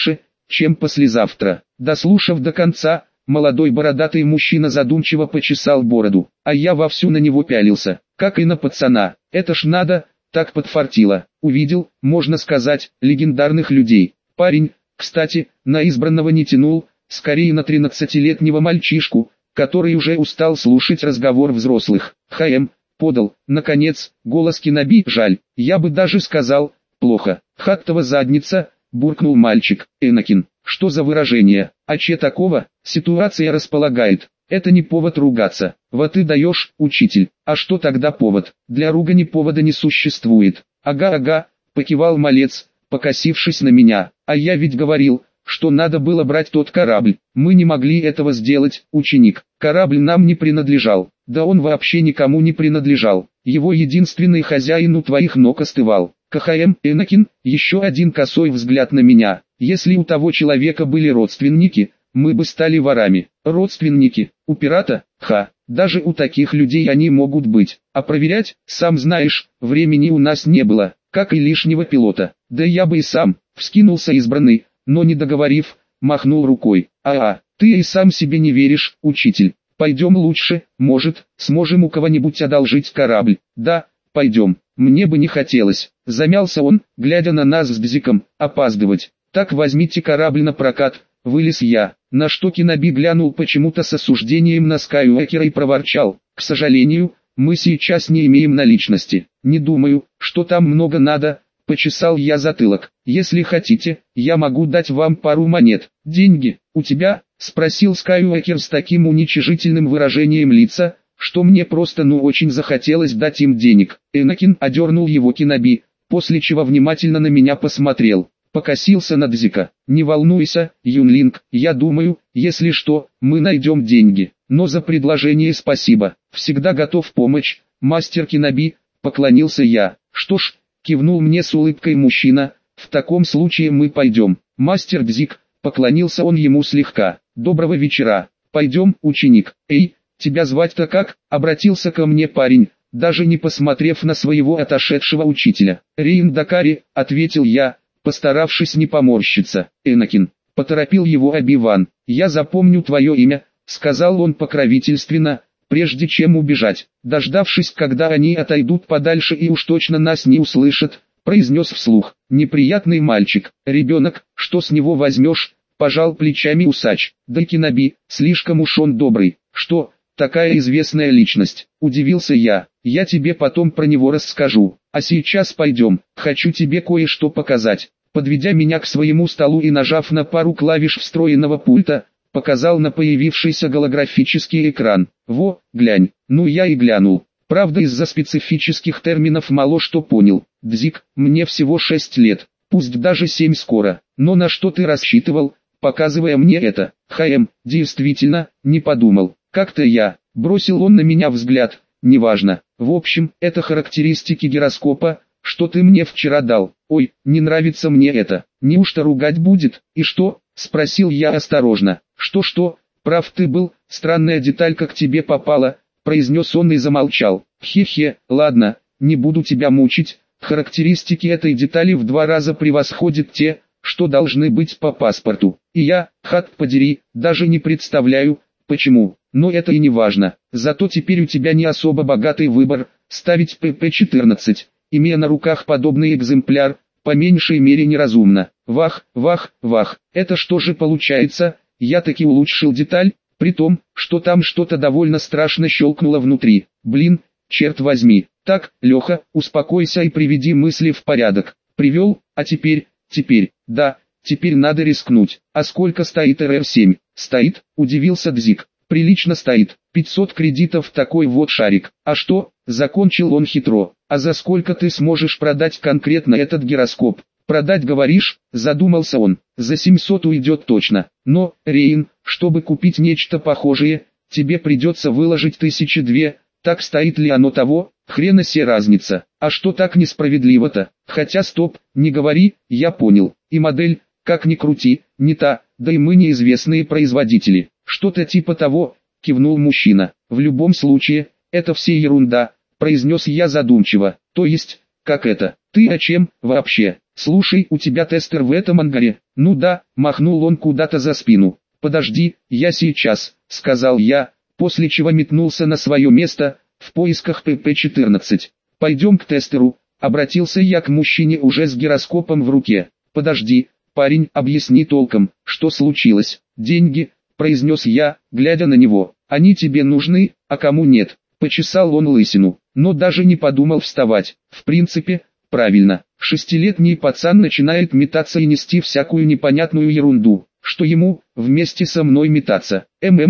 чем послезавтра. Дослушав до конца, молодой бородатый мужчина задумчиво почесал бороду, а я вовсю на него пялился, как и на пацана. Это ж надо, так подфартило. Увидел, можно сказать, легендарных людей. Парень, кстати, на избранного не тянул, скорее на 13-летнего мальчишку, который уже устал слушать разговор взрослых. Подал, наконец, голос Киноби. Жаль, я бы даже сказал, плохо. Хаттова задница, буркнул мальчик. Энакин, что за выражение? А че такого? Ситуация располагает. Это не повод ругаться. Вот ты даешь, учитель. А что тогда повод? Для ругани повода не существует. Ага, покивал малец, покосившись на меня. А я ведь говорил, что надо было брать тот корабль. Мы не могли этого сделать, ученик. Корабль нам не принадлежал. Да он вообще никому не принадлежал. Его единственный хозяин у твоих ног остывал. Энакин, еще один косой взгляд на меня. Если у того человека были родственники, мы бы стали ворами. Родственники, у пирата? Даже у таких людей они могут быть. А проверять, сам знаешь, времени у нас не было, как и лишнего пилота. Да я бы и сам, вскинулся избранный, но не договорив, махнул рукой. Ты и сам себе не веришь, учитель. Пойдем лучше, может, сможем у кого-нибудь одолжить корабль. Да, пойдем. Мне бы не хотелось. Замялся он, глядя на нас с Бзиком. Опаздывать. Так возьмите корабль на прокат. Вылез я, на что Киноби глянул почему-то с осуждением на Скайуокера и проворчал. К сожалению, мы сейчас не имеем наличности. Не думаю, что там много надо. Почесал я затылок. Если хотите, я могу дать вам пару монет. Деньги, у тебя? Спросил Скайуокер с таким уничижительным выражением лица, что мне просто очень захотелось дать им денег. Энакин одернул его Киноби, после чего внимательно на меня посмотрел. Покосился на Дзика. Не волнуйся, Юнлинг, я думаю, если что, мы найдем деньги. Но за предложение спасибо. Всегда готов помочь, мастер Киноби, поклонился я. Что ж, кивнул мне с улыбкой мужчина, в таком случае мы пойдем. Мастер Бзик, поклонился он ему слегка. Доброго вечера. Пойдем, ученик. Эй, тебя звать-то как? Обратился ко мне парень, даже не посмотрев на своего отошедшего учителя. Рейн Дакари, ответил я, постаравшись не поморщиться. Энакин, поторопил его Оби-Ван. Я запомню твое имя, сказал он покровительственно, прежде чем убежать. Дождавшись, когда они отойдут подальше и уж точно нас не услышат, произнес вслух. Неприятный мальчик, ребенок, что с него возьмешь? Пожал плечами усач. Да Киноби, слишком уж он добрый. Что, такая известная личность? Удивился я. Я тебе потом про него расскажу. А сейчас пойдем, хочу тебе кое-что показать. Подведя меня к своему столу и нажав на пару клавиш встроенного пульта, показал на появившийся голографический экран. Во, глянь. Ну я и глянул. Правда, из-за специфических терминов мало что понял. Дзик, мне всего 6 лет, пусть даже 7 скоро. Но на что ты рассчитывал, показывая мне это? Действительно, не подумал. Как-то я, бросил он на меня взгляд, неважно. В общем, это характеристики гироскопа, что ты мне вчера дал. Ой, не нравится мне это. Неужто ругать будет? И что? Спросил я осторожно. Что, прав ты был, странная деталь как тебе попала, произнес он и замолчал. Хе-хе, ладно, не буду тебя мучить. Характеристики этой детали в 2 раза превосходят те, что должны быть по паспорту. И я, хат подери, даже не представляю, почему. Но это и не важно. Зато теперь у тебя не особо богатый выбор, ставить ПП-14, имея на руках подобный экземпляр, по меньшей мере неразумно. Вах, это что же получается, я таки улучшил деталь, при том, что там что-то довольно страшно щелкнуло внутри. Блин, черт возьми. Так, Леха, успокойся и приведи мысли в порядок. Привел, а теперь, да, теперь надо рискнуть. А сколько стоит РР-7? Стоит, удивился Дзик. Прилично стоит, 500 кредитов такой вот шарик. А что, закончил он хитро. А за сколько ты сможешь продать конкретно этот гироскоп? Продать говоришь, задумался он. За 700 уйдет точно. Но, Рейн, чтобы купить нечто похожее, тебе придется выложить 1002. Так стоит ли оно того? Хрена се разница. А что так несправедливо-то? Хотя стоп, не говори, я понял. И модель, как ни крути, не та, да и мы неизвестные производители. Что-то типа того, кивнул мужчина. В любом случае, это все ерунда, произнес я задумчиво. То есть, как это? Ты о чем, вообще? Слушай, у тебя тестер в этом ангаре? Ну да, махнул он куда-то за спину. Подожди, я сейчас, сказал я, после чего метнулся на свое место, в поисках ПП-14. Пойдем к тестеру, обратился я к мужчине уже с гироскопом в руке. Подожди, парень, объясни толком, что случилось. Деньги, произнес я, глядя на него. Они тебе нужны, а кому нет? Почесал он лысину, но даже не подумал вставать. В принципе, правильно. 6-летний пацан начинает метаться и нести всякую непонятную ерунду. Что ему, вместе со мной метаться?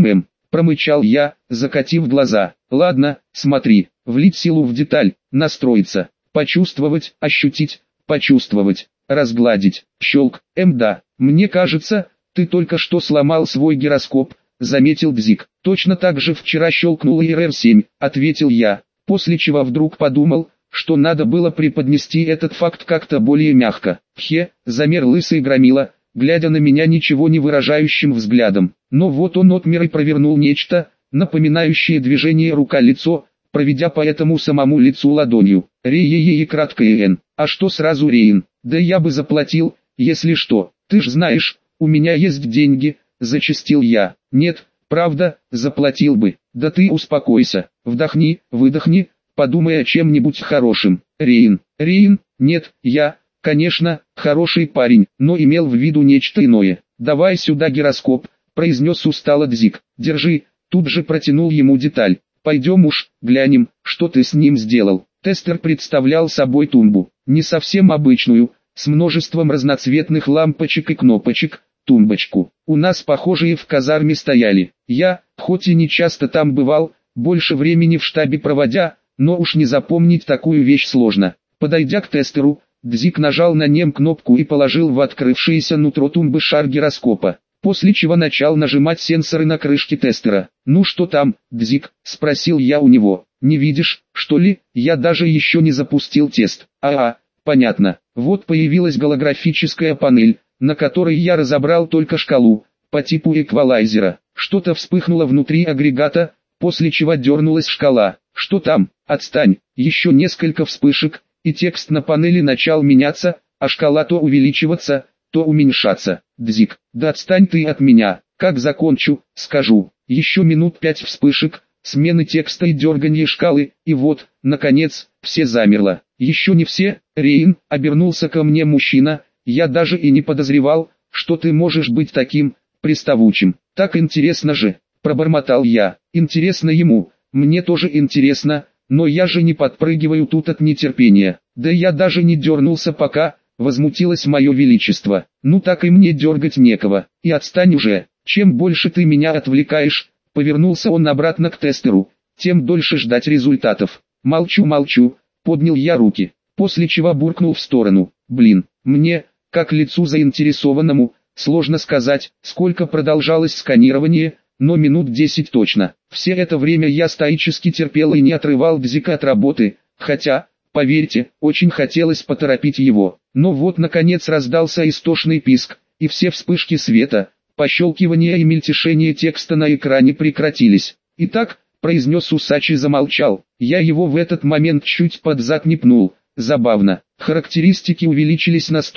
Промычал я, закатив глаза. Ладно, смотри, влить силу в деталь, настроиться, почувствовать, ощутить, почувствовать, разгладить, щелк, да, мне кажется, ты только что сломал свой гироскоп, заметил Дзик. Точно так же вчера щелкнул ИРР-7, ответил я, после чего вдруг подумал, что надо было преподнести этот факт как-то более мягко. Замер лысый громила, глядя на меня ничего не выражающим взглядом. Но вот он отмер и провернул нечто, напоминающее движение рука-лицо, проведя по этому самому лицу ладонью. Рей-е-е и краткое «Н». А что сразу Рейн? Да я бы заплатил, если что. Ты ж знаешь, у меня есть деньги, зачастил я. Нет, правда, заплатил бы. Да ты успокойся, вдохни, выдохни, подумай о чем-нибудь хорошем. Рейн, нет, я, конечно, хороший парень, но имел в виду нечто иное. Давай сюда гироскоп, произнес устало Дзик. Держи, тут же протянул ему деталь. Пойдем уж, глянем, что ты с ним сделал. Тестер представлял собой тумбу, не совсем обычную, с множеством разноцветных лампочек и кнопочек, тумбочку. У нас похожие в казарме стояли. Я, хоть и не часто там бывал, больше времени в штабе проводя, но уж не запомнить такую вещь сложно. Подойдя к тестеру, Дзик нажал на нем кнопку и положил в открывшееся нутро тумбы шар гироскопа, после чего начал нажимать сенсоры на крышке тестера. «Ну что там, Дзик?» – спросил я у него. «Не видишь, что ли? Я даже еще не запустил тест». Понятно. Вот появилась голографическая панель, на которой я разобрал только шкалу, по типу эквалайзера. Что-то вспыхнуло внутри агрегата, после чего дернулась шкала. Что там? Отстань. Еще несколько вспышек, и текст на панели начал меняться, а шкала то увеличиваться, то уменьшаться. Дзик, да отстань ты от меня. Как закончу, скажу. Еще минут 5 вспышек, смены текста и дерганье шкалы, и вот, наконец, все замерло. Еще не все, Рейн, обернулся ко мне мужчина, я даже и не подозревал, что ты можешь быть таким, приставучим. Так интересно же, пробормотал я. Интересно ему, мне тоже интересно, но я же не подпрыгиваю тут от нетерпения. Да я даже не дернулся пока, возмутилось мое величество. Ну так и мне дергать некого, и отстань уже, чем больше ты меня отвлекаешь, повернулся он обратно к тестеру, тем дольше ждать результатов. Молчу, поднял я руки, после чего буркнул в сторону. Блин, мне, как лицу заинтересованному, сложно сказать, сколько продолжалось сканирование, но минут 10 точно. Все это время я стоически терпел и не отрывал Дзика от работы, хотя, поверьте, очень хотелось поторопить его. Но вот наконец раздался истошный писк, и все вспышки света, пощелкивание и мельтешение текста на экране прекратились. «Итак», — произнес усач и замолчал, я его в этот момент чуть под зад не пнул. Забавно, характеристики увеличились на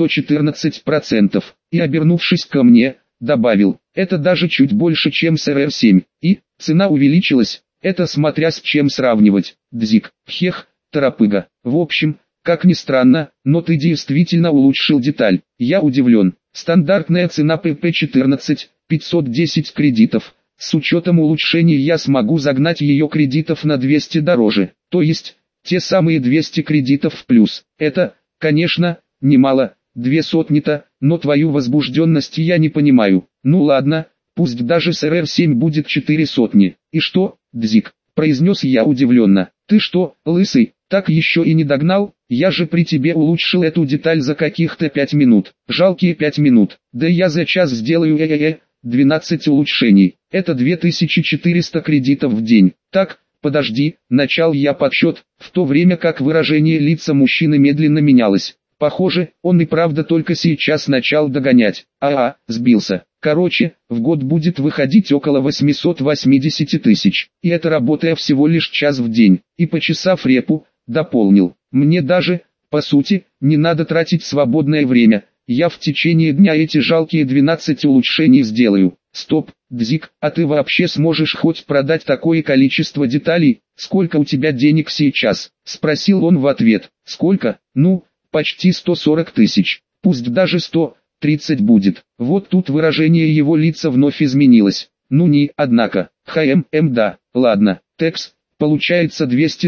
114%, и обернувшись ко мне, добавил, это даже чуть больше, чем с РР-7, и, цена увеличилась, это смотря с чем сравнивать. Дзик, торопыга. В общем, как ни странно, но ты действительно улучшил деталь. Я удивлен. Стандартная цена ПП-14, 510 кредитов. С учетом улучшений я смогу загнать ее кредитов на 200 дороже. То есть, те самые 200 кредитов в плюс. Это, конечно, немало, 200-то, но твою возбужденность я не понимаю. Ну ладно, пусть даже с РР-7 будет 400. И что, Дзик, произнес я удивленно. Ты что, лысый, так еще и не догнал? Я же при тебе улучшил эту деталь за каких-то 5 минут. Жалкие 5 минут. Да я за час сделаю 12 улучшений. Это 2400 кредитов в день. Так, подожди, начал я подсчет, в то время как выражение лица мужчины медленно менялось. Похоже, он и правда только сейчас начал догонять. Сбился. Короче, в год будет выходить около 880 тысяч. И это работая всего лишь час в день. И почесав репу, дополнил. Мне даже, По сути, не надо тратить свободное время. Я в течение дня эти жалкие 12 улучшений сделаю. Стоп, Дзик, а ты вообще сможешь хоть продать такое количество деталей? Сколько у тебя денег сейчас? Спросил он в ответ. Сколько? Ну, почти 140 тысяч. Пусть даже 130 будет. Вот тут выражение его лица вновь изменилось. Ну не, однако. Да, ладно. Текс, получается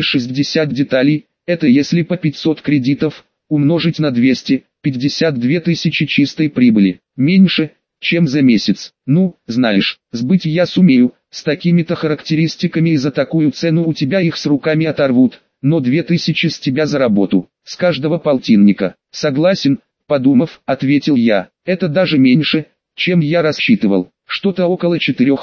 260 деталей. Это если по 500 кредитов умножить на 200, 52 тысячи чистой прибыли. Меньше, чем за месяц. Ну, знаешь, сбыть я сумею, с такими-то характеристиками и за такую цену у тебя их с руками оторвут, но 2000 с тебя за работу, с каждого полтинника. Согласен, подумав, ответил я, это даже меньше, чем я рассчитывал, что-то около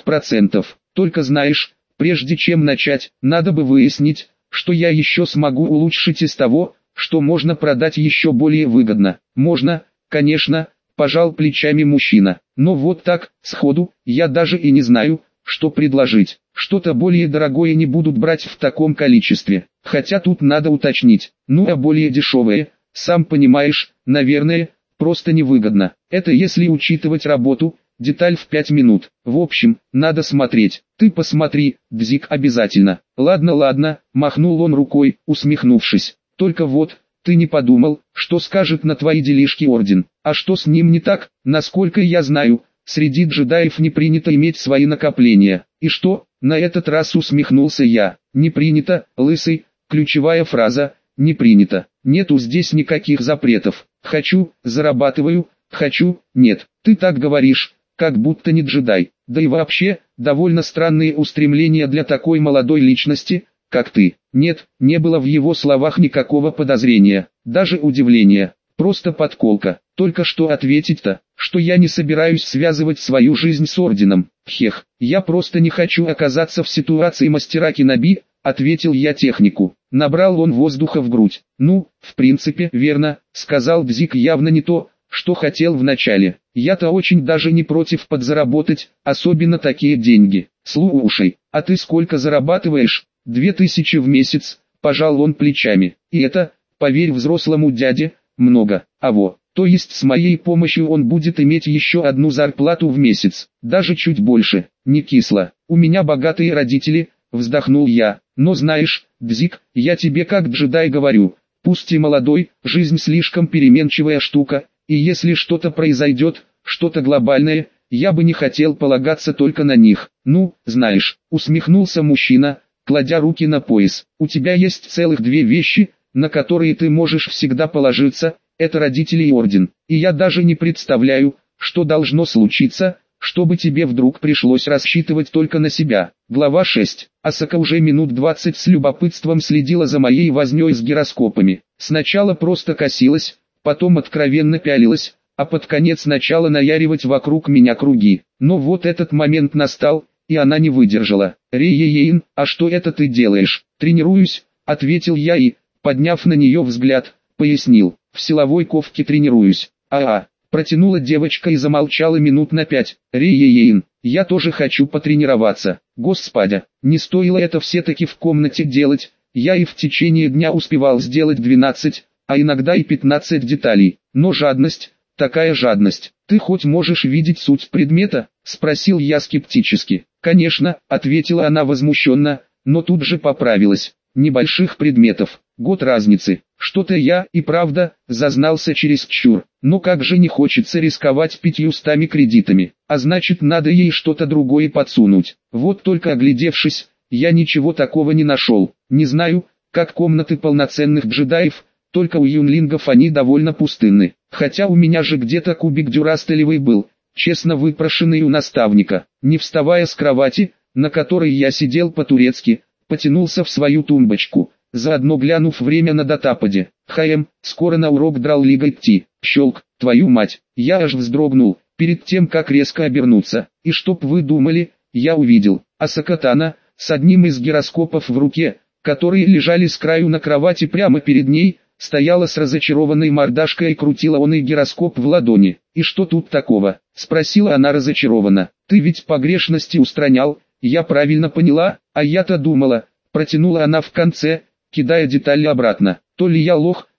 4%. Только знаешь, прежде чем начать, надо бы выяснить, что я еще смогу улучшить из того, что можно продать еще более выгодно. Можно, конечно, пожал плечами мужчина, но вот так, сходу, я даже и не знаю, что предложить. Что-то более дорогое не будут брать в таком количестве, хотя тут надо уточнить, ну а более дешевое, сам понимаешь, наверное, просто невыгодно. Это если учитывать работу, деталь в 5 минут. В общем, надо смотреть. Ты посмотри, Дзик, обязательно. Ладно, махнул он рукой, усмехнувшись. Только вот, ты не подумал, что скажет на твои делишки орден. А что с ним не так? Насколько я знаю, среди джедаев не принято иметь свои накопления. И что? На этот раз усмехнулся я. Не принято, лысый, ключевая фраза, не принято. Нету здесь никаких запретов. Хочу, зарабатываю, хочу, нет. Ты так говоришь, как будто не джедай. Да и вообще, довольно странные устремления для такой молодой личности, как ты. Нет, не было в его словах никакого подозрения, даже удивления, просто подколка. Только что ответить-то, что я не собираюсь связывать свою жизнь с орденом. Хех, я просто не хочу оказаться в ситуации мастера Киноби, ответил я технику. Набрал он воздуха в грудь. Ну, в принципе, верно, сказал Дзик явно не то, что хотел вначале. Я-то очень даже не против подзаработать, особенно такие деньги. Слушай, а ты сколько зарабатываешь? 2000 в месяц, пожал он плечами. И это, поверь взрослому дяде, много. То есть с моей помощью он будет иметь еще одну зарплату в месяц, даже чуть больше. Не кисло. У меня богатые родители, вздохнул я. Но знаешь, Дзик, я тебе как джедай говорю, пусть и молодой, жизнь слишком переменчивая штука, и если что-то произойдет, что-то глобальное, я бы не хотел полагаться только на них. Ну, знаешь, усмехнулся мужчина, кладя руки на пояс. У тебя есть целых две вещи, на которые ты можешь всегда положиться, это родители и орден. И я даже не представляю, что должно случиться, чтобы тебе вдруг пришлось рассчитывать только на себя. Глава 6. Асака уже минут 20 с любопытством следила за моей вознёй с гироскопами. Сначала просто косилась, потом откровенно пялилась, а под конец начала наяривать вокруг меня круги. Но вот этот момент настал, и она не выдержала. «Рейейн, а что это ты делаешь?» «Тренируюсь», — ответил я и, подняв на нее взгляд, пояснил. «В силовой ковке тренируюсь». Протянула девочка и замолчала минут на 5. «Рейейн, я тоже хочу потренироваться. Господи, не стоило это все-таки в комнате делать, я и в течение дня успевал сделать 12, а иногда и 15 деталей. Но жадность, такая жадность. Ты хоть можешь видеть суть предмета?» — спросил я скептически. «Конечно», — ответила она возмущенно, но тут же поправилась. «Небольших предметов, год разницы. Что-то я и правда зазнался чересчур. Но как же не хочется рисковать 500 кредитами, а значит надо ей что-то другое подсунуть. Вот только оглядевшись, я ничего такого не нашел. Не знаю, как комнаты полноценных джедаев, только у юнлингов они довольно пустынны. Хотя у меня же где-то кубик дюрастелевый был, честно выпрошенный у наставника. Не вставая с кровати, на которой я сидел по-турецки, потянулся в свою тумбочку, заодно глянув время на датападе. Скоро на урок драл-лига идти. Щелк, твою мать, я аж вздрогнул, перед тем как резко обернуться. И чтоб вы думали, я увидел Асака Тано, с одним из гироскопов в руке, которые лежали с краю на кровати прямо перед ней, стояла с разочарованной мордашкой и крутила он и гироскоп в ладони. «И что тут такого?» — спросила она разочарованно. «Ты ведь погрешности устранял, я правильно поняла, а я-то думала», — протянула она в конце, кидая детали обратно. «То ли я лох,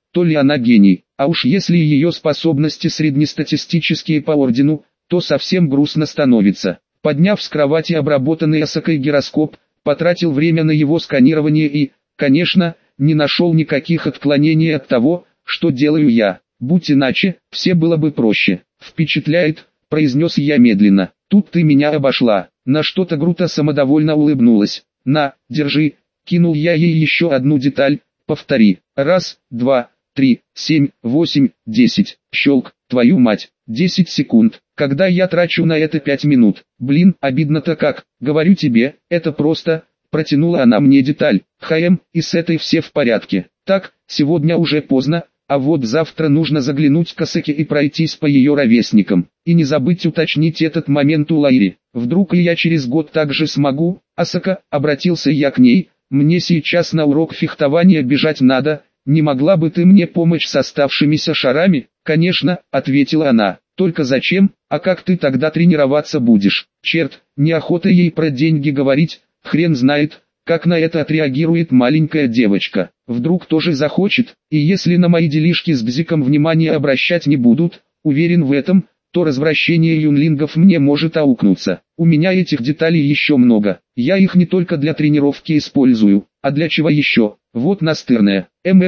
то ли она гений, а уж если ее способности среднестатистические по ордену, то совсем грустно становится. Подняв с кровати обработанный Асакой гироскоп, потратил время на его сканирование и, конечно, не нашел никаких отклонений от того, что делаю я. Будь иначе, все было бы проще. «Впечатляет», — произнес я медленно. «Тут ты меня обошла». На что-то Грута самодовольно улыбнулась. «На, держи». Кинул я ей еще одну деталь. «Повтори. 1, 2, 3, 7, 8, 10. Щелк, твою мать. 10 секунд. Когда я трачу на это 5 минут. Блин, обидно-то как. Говорю тебе, это просто...» Протянула она мне деталь. И с этой все в порядке. Так, сегодня уже поздно, а вот завтра нужно заглянуть к Асаке и пройтись по ее ровесникам. И не забыть уточнить этот момент у Лайри. Вдруг и я через год также смогу? «Асака», обратился я к ней, «мне сейчас на урок фехтования бежать надо, не могла бы ты мне помочь с оставшимися шарами?» «Конечно», ответила она, «только зачем, а как ты тогда тренироваться будешь?» Черт, неохота ей про деньги говорить, хрен знает, как на это отреагирует маленькая девочка. Вдруг тоже захочет, и если на мои делишки с Бзиком внимания обращать не будут, уверен в этом, то развращение юнлингов мне может аукнуться. У меня этих деталей еще много, я их не только для тренировки использую, а для чего еще? Вот настырная,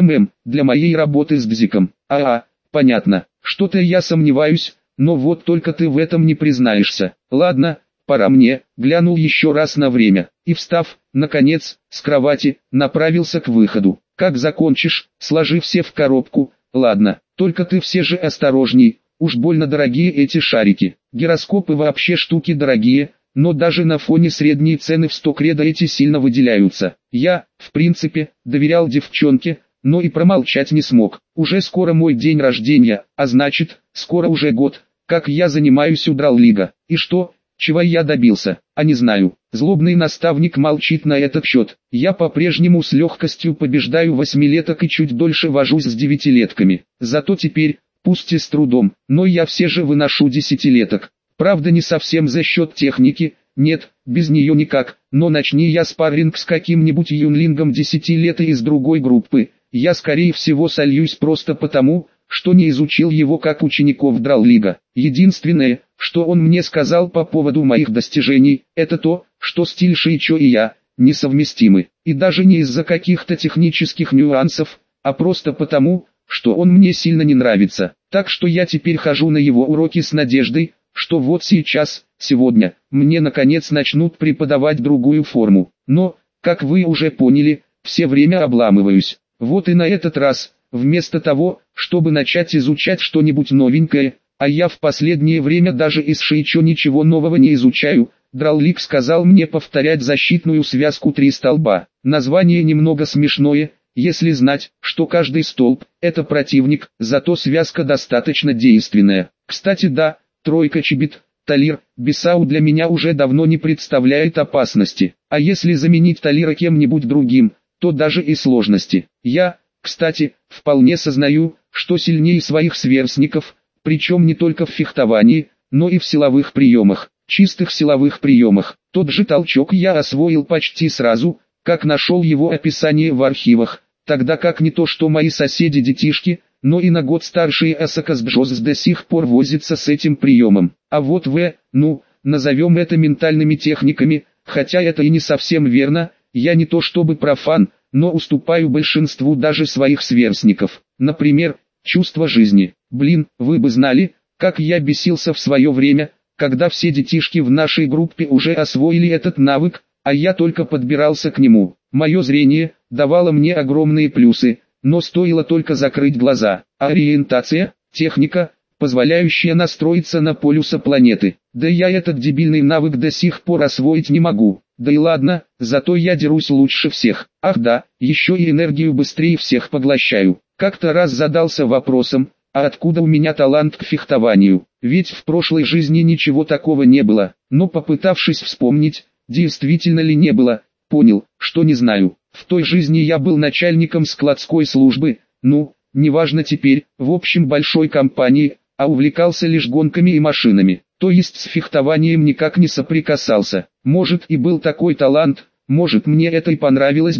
для моей работы с Бзиком. Понятно, что-то я сомневаюсь, но вот только ты в этом не признаешься. Ладно, пора мне, глянул еще раз на время, и встав, наконец, с кровати, направился к выходу. Как закончишь, сложи все в коробку, ладно, только ты все же осторожней, уж больно дорогие эти шарики. Гироскопы вообще штуки дорогие, но даже на фоне средней цены в 100 кредо эти сильно выделяются. Я, в принципе, доверял девчонке, но и промолчать не смог. Уже скоро мой день рождения, а значит, скоро уже год, как я занимаюсь у Драллига. И что? Чего я добился, а не знаю. Злобный наставник молчит на этот счет. Я по-прежнему с легкостью побеждаю 8-леток и чуть дольше вожусь с 9-летками. Зато теперь, пусть и с трудом, но я все же выношу 10-леток. Правда не совсем за счет техники, нет, без нее никак, но начни я спарринг с каким-нибудь юнлингом 10 лет из другой группы, я скорее всего сольюсь просто потому, что не изучил его как учеников Драллига. Единственное, что он мне сказал по поводу моих достижений, это то, что стиль Шиичо и я несовместимы. И даже не из-за каких-то технических нюансов, а просто потому, что он мне сильно не нравится. Так что я теперь хожу на его уроки с надеждой, что вот сейчас, сегодня, мне наконец начнут преподавать другую форму. Но, как вы уже поняли, все время обламываюсь. Вот и на этот раз, вместо того, чтобы начать изучать что-нибудь новенькое, а я в последнее время даже из Шиичо ничего нового не изучаю, Драллиг сказал мне повторять защитную связку 3 столба. Название немного смешное, если знать, что каждый столб – это противник, зато связка достаточно действенная. Кстати да, тройка Чибит, Талир, Бисау для меня уже давно не представляет опасности, а если заменить Талира кем-нибудь другим, то даже и сложности. Я, кстати, вполне сознаю, что сильнее своих сверстников, причем не только в фехтовании, но и в силовых приемах, чистых силовых приемах. Тот же толчок я освоил почти сразу, как нашел его описание в архивах, тогда как не то что мои соседи-детишки, но и на год старшие Асака с Джоз до сих пор возятся с этим приемом. А вот назовем это ментальными техниками, хотя это и не совсем верно, я не то чтобы профан, но уступаю большинству даже своих сверстников. Например, чувство жизни. Блин, вы бы знали, как я бесился в свое время, когда все детишки в нашей группе уже освоили этот навык, а я только подбирался к нему. Мое зрение давало мне огромные плюсы, но стоило только закрыть глаза. Ориентация, техника, позволяющая настроиться на полюса планеты. Да я этот дебильный навык до сих пор освоить не могу. Да и ладно, зато я дерусь лучше всех. Ах да, еще и энергию быстрее всех поглощаю. Как-то раз задался вопросом, а откуда у меня талант к фехтованию? Ведь в прошлой жизни ничего такого не было. Но попытавшись вспомнить, действительно ли не было, понял, что не знаю. В той жизни я был начальником складской службы, неважно теперь, в общем большой компании, а увлекался лишь гонками и машинами. То есть с фехтованием никак не соприкасался. Может и был такой талант, может мне это и понравилось бы,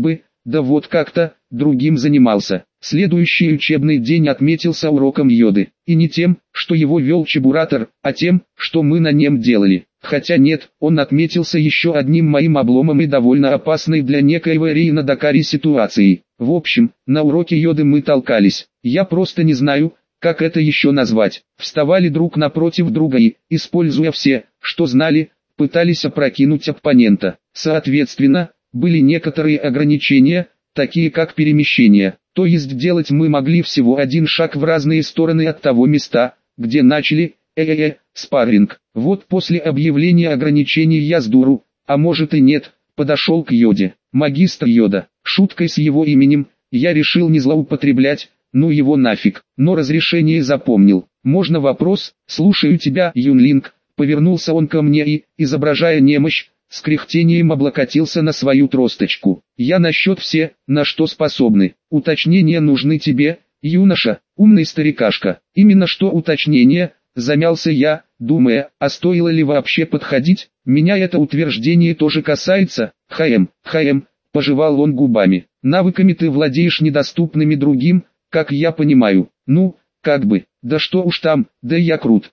Да вот как-то, другим занимался. Следующий учебный день отметился уроком йоды. И не тем, что его вел Чебуратор, а тем, что мы на нем делали. Хотя нет, он отметился еще одним моим обломом и довольно опасной для некоего Рейна Дакари ситуацией. В общем, на уроке йоды мы толкались. Я просто не знаю, как это еще назвать. Вставали друг напротив друга и, используя все, что знали, пытались опрокинуть оппонента. Соответственно, были некоторые ограничения, такие как перемещение. То есть делать мы могли всего один шаг в разные стороны от того места, где начали, спарринг. Вот после объявления ограничений я с дуру, а может и нет, подошел к йоде. Магистр йода, шуткой с его именем, я решил не злоупотреблять, ну его нафиг, но разрешение запомнил. Можно вопрос? Слушаю тебя, Юнлинг. Повернулся он ко мне и, изображая немощь, с кряхтением облокотился на свою тросточку. Я насчет все, на что способны. Уточнения нужны тебе, юноша, умный старикашка. Именно что уточнения, замялся я, думая, а стоило ли вообще подходить? Меня это утверждение тоже касается. Пожевал он губами. Навыками ты владеешь недоступными другим, как я понимаю. Ну, как бы, да что уж там, да я крут.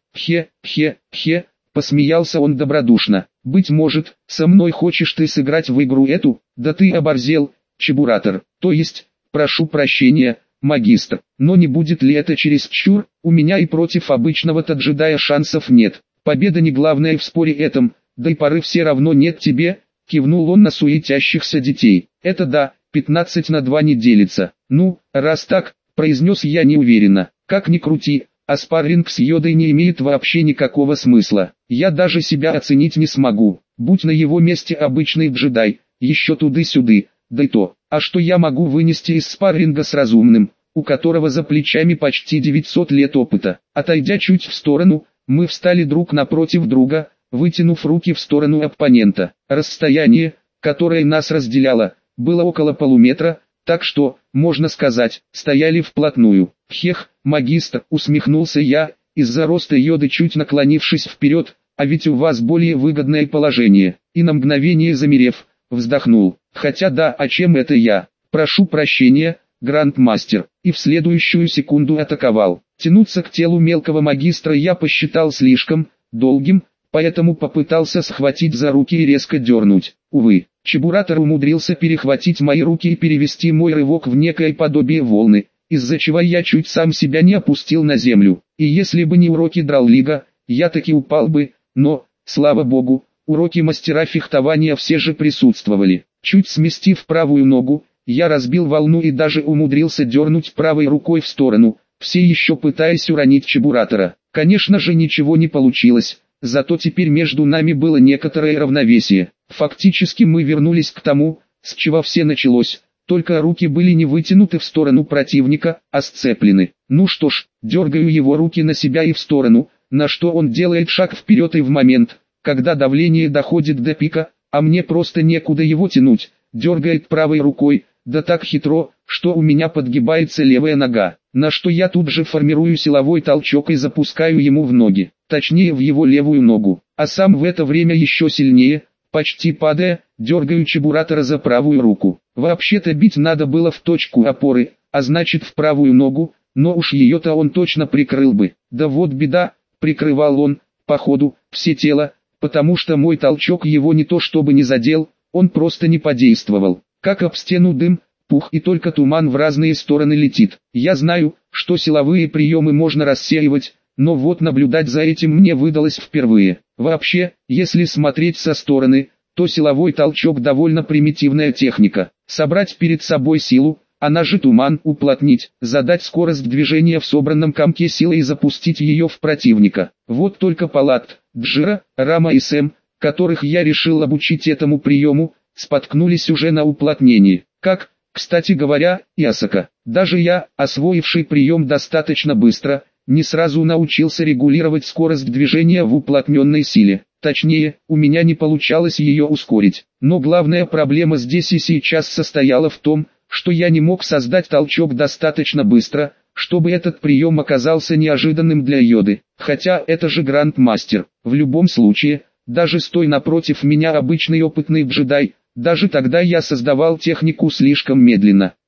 Посмеялся он добродушно. Быть может, со мной хочешь ты сыграть в игру эту? Да ты оборзел, Чебуратор. То есть, прошу прощения, магистр. Но не будет ли это чересчур? У меня и против обычного-то джедая шансов нет. Победа не главная в споре этом, да и поры все равно нет тебе. Кивнул он на суетящихся детей. Это да, 15 на 2 не делится. Ну, раз так, произнес я неуверенно. Как ни крути, а спарринг с йодой не имеет вообще никакого смысла. Я даже себя оценить не смогу. Будь на его месте обычный джедай, еще туды-сюды, да и то. А что я могу вынести из спарринга с разумным, у которого за плечами почти 900 лет опыта? Отойдя чуть в сторону, мы встали друг напротив друга, вытянув руки в сторону оппонента. Расстояние, которое нас разделяло, было около полуметра, так что, можно сказать, стояли вплотную. Магистр, усмехнулся я, из-за роста йоды чуть наклонившись вперед, а ведь у вас более выгодное положение. И на мгновение замерев, вздохнул. Хотя да, а чем это я? Прошу прощения, грандмастер. И в следующую секунду атаковал. Тянуться к телу мелкого магистра я посчитал слишком долгим, поэтому попытался схватить за руки и резко дернуть. Увы, Чебуратор умудрился перехватить мои руки и перевести мой рывок в некое подобие волны, из-за чего я чуть сам себя не опустил на землю. И если бы не уроки Драллига, я таки упал бы, но, слава богу, уроки мастера фехтования все же присутствовали. Чуть сместив правую ногу, я разбил волну и даже умудрился дернуть правой рукой в сторону, все еще пытаясь уронить Чебуратора. Конечно же ничего не получилось. Зато теперь между нами было некоторое равновесие. Фактически мы вернулись к тому, с чего все началось, только руки были не вытянуты в сторону противника, а сцеплены. Ну что ж, дергаю его руки на себя и в сторону, на что он делает шаг вперед и в момент, когда давление доходит до пика, а мне просто некуда его тянуть, дергает правой рукой, да так хитро, что у меня подгибается левая нога, на что я тут же формирую силовой толчок и запускаю ему в ноги, точнее в его левую ногу, а сам в это время еще сильнее, почти падая, дергаю Чебуратора за правую руку. Вообще-то бить надо было в точку опоры, а значит в правую ногу, но уж ее-то он точно прикрыл бы. Да вот беда, прикрывал он, походу, все тело, потому что мой толчок его не то чтобы не задел, он просто не подействовал. Как об стену дым, пух и только туман в разные стороны летит. Я знаю, что силовые приемы можно рассеивать, но вот наблюдать за этим мне выдалось впервые. Вообще, если смотреть со стороны, то силовой толчок довольно примитивная техника. Собрать перед собой силу, она же туман, уплотнить, задать скорость движения в собранном комке силы и запустить ее в противника. Вот только Палат, Джира, Рама и Сэм, которых я решил обучить этому приему, споткнулись уже на уплотнении. Как, кстати говоря, и Асака. Даже я, освоивший прием достаточно быстро, не сразу научился регулировать скорость движения в уплотненной силе. Точнее, у меня не получалось ее ускорить. Но главная проблема здесь и сейчас состояла в том, что я не мог создать толчок достаточно быстро, чтобы этот прием оказался неожиданным для йоды. Хотя это же грандмастер. В любом случае, даже стоя напротив меня обычный опытный джедай, Даже тогда я создавал технику слишком медленно.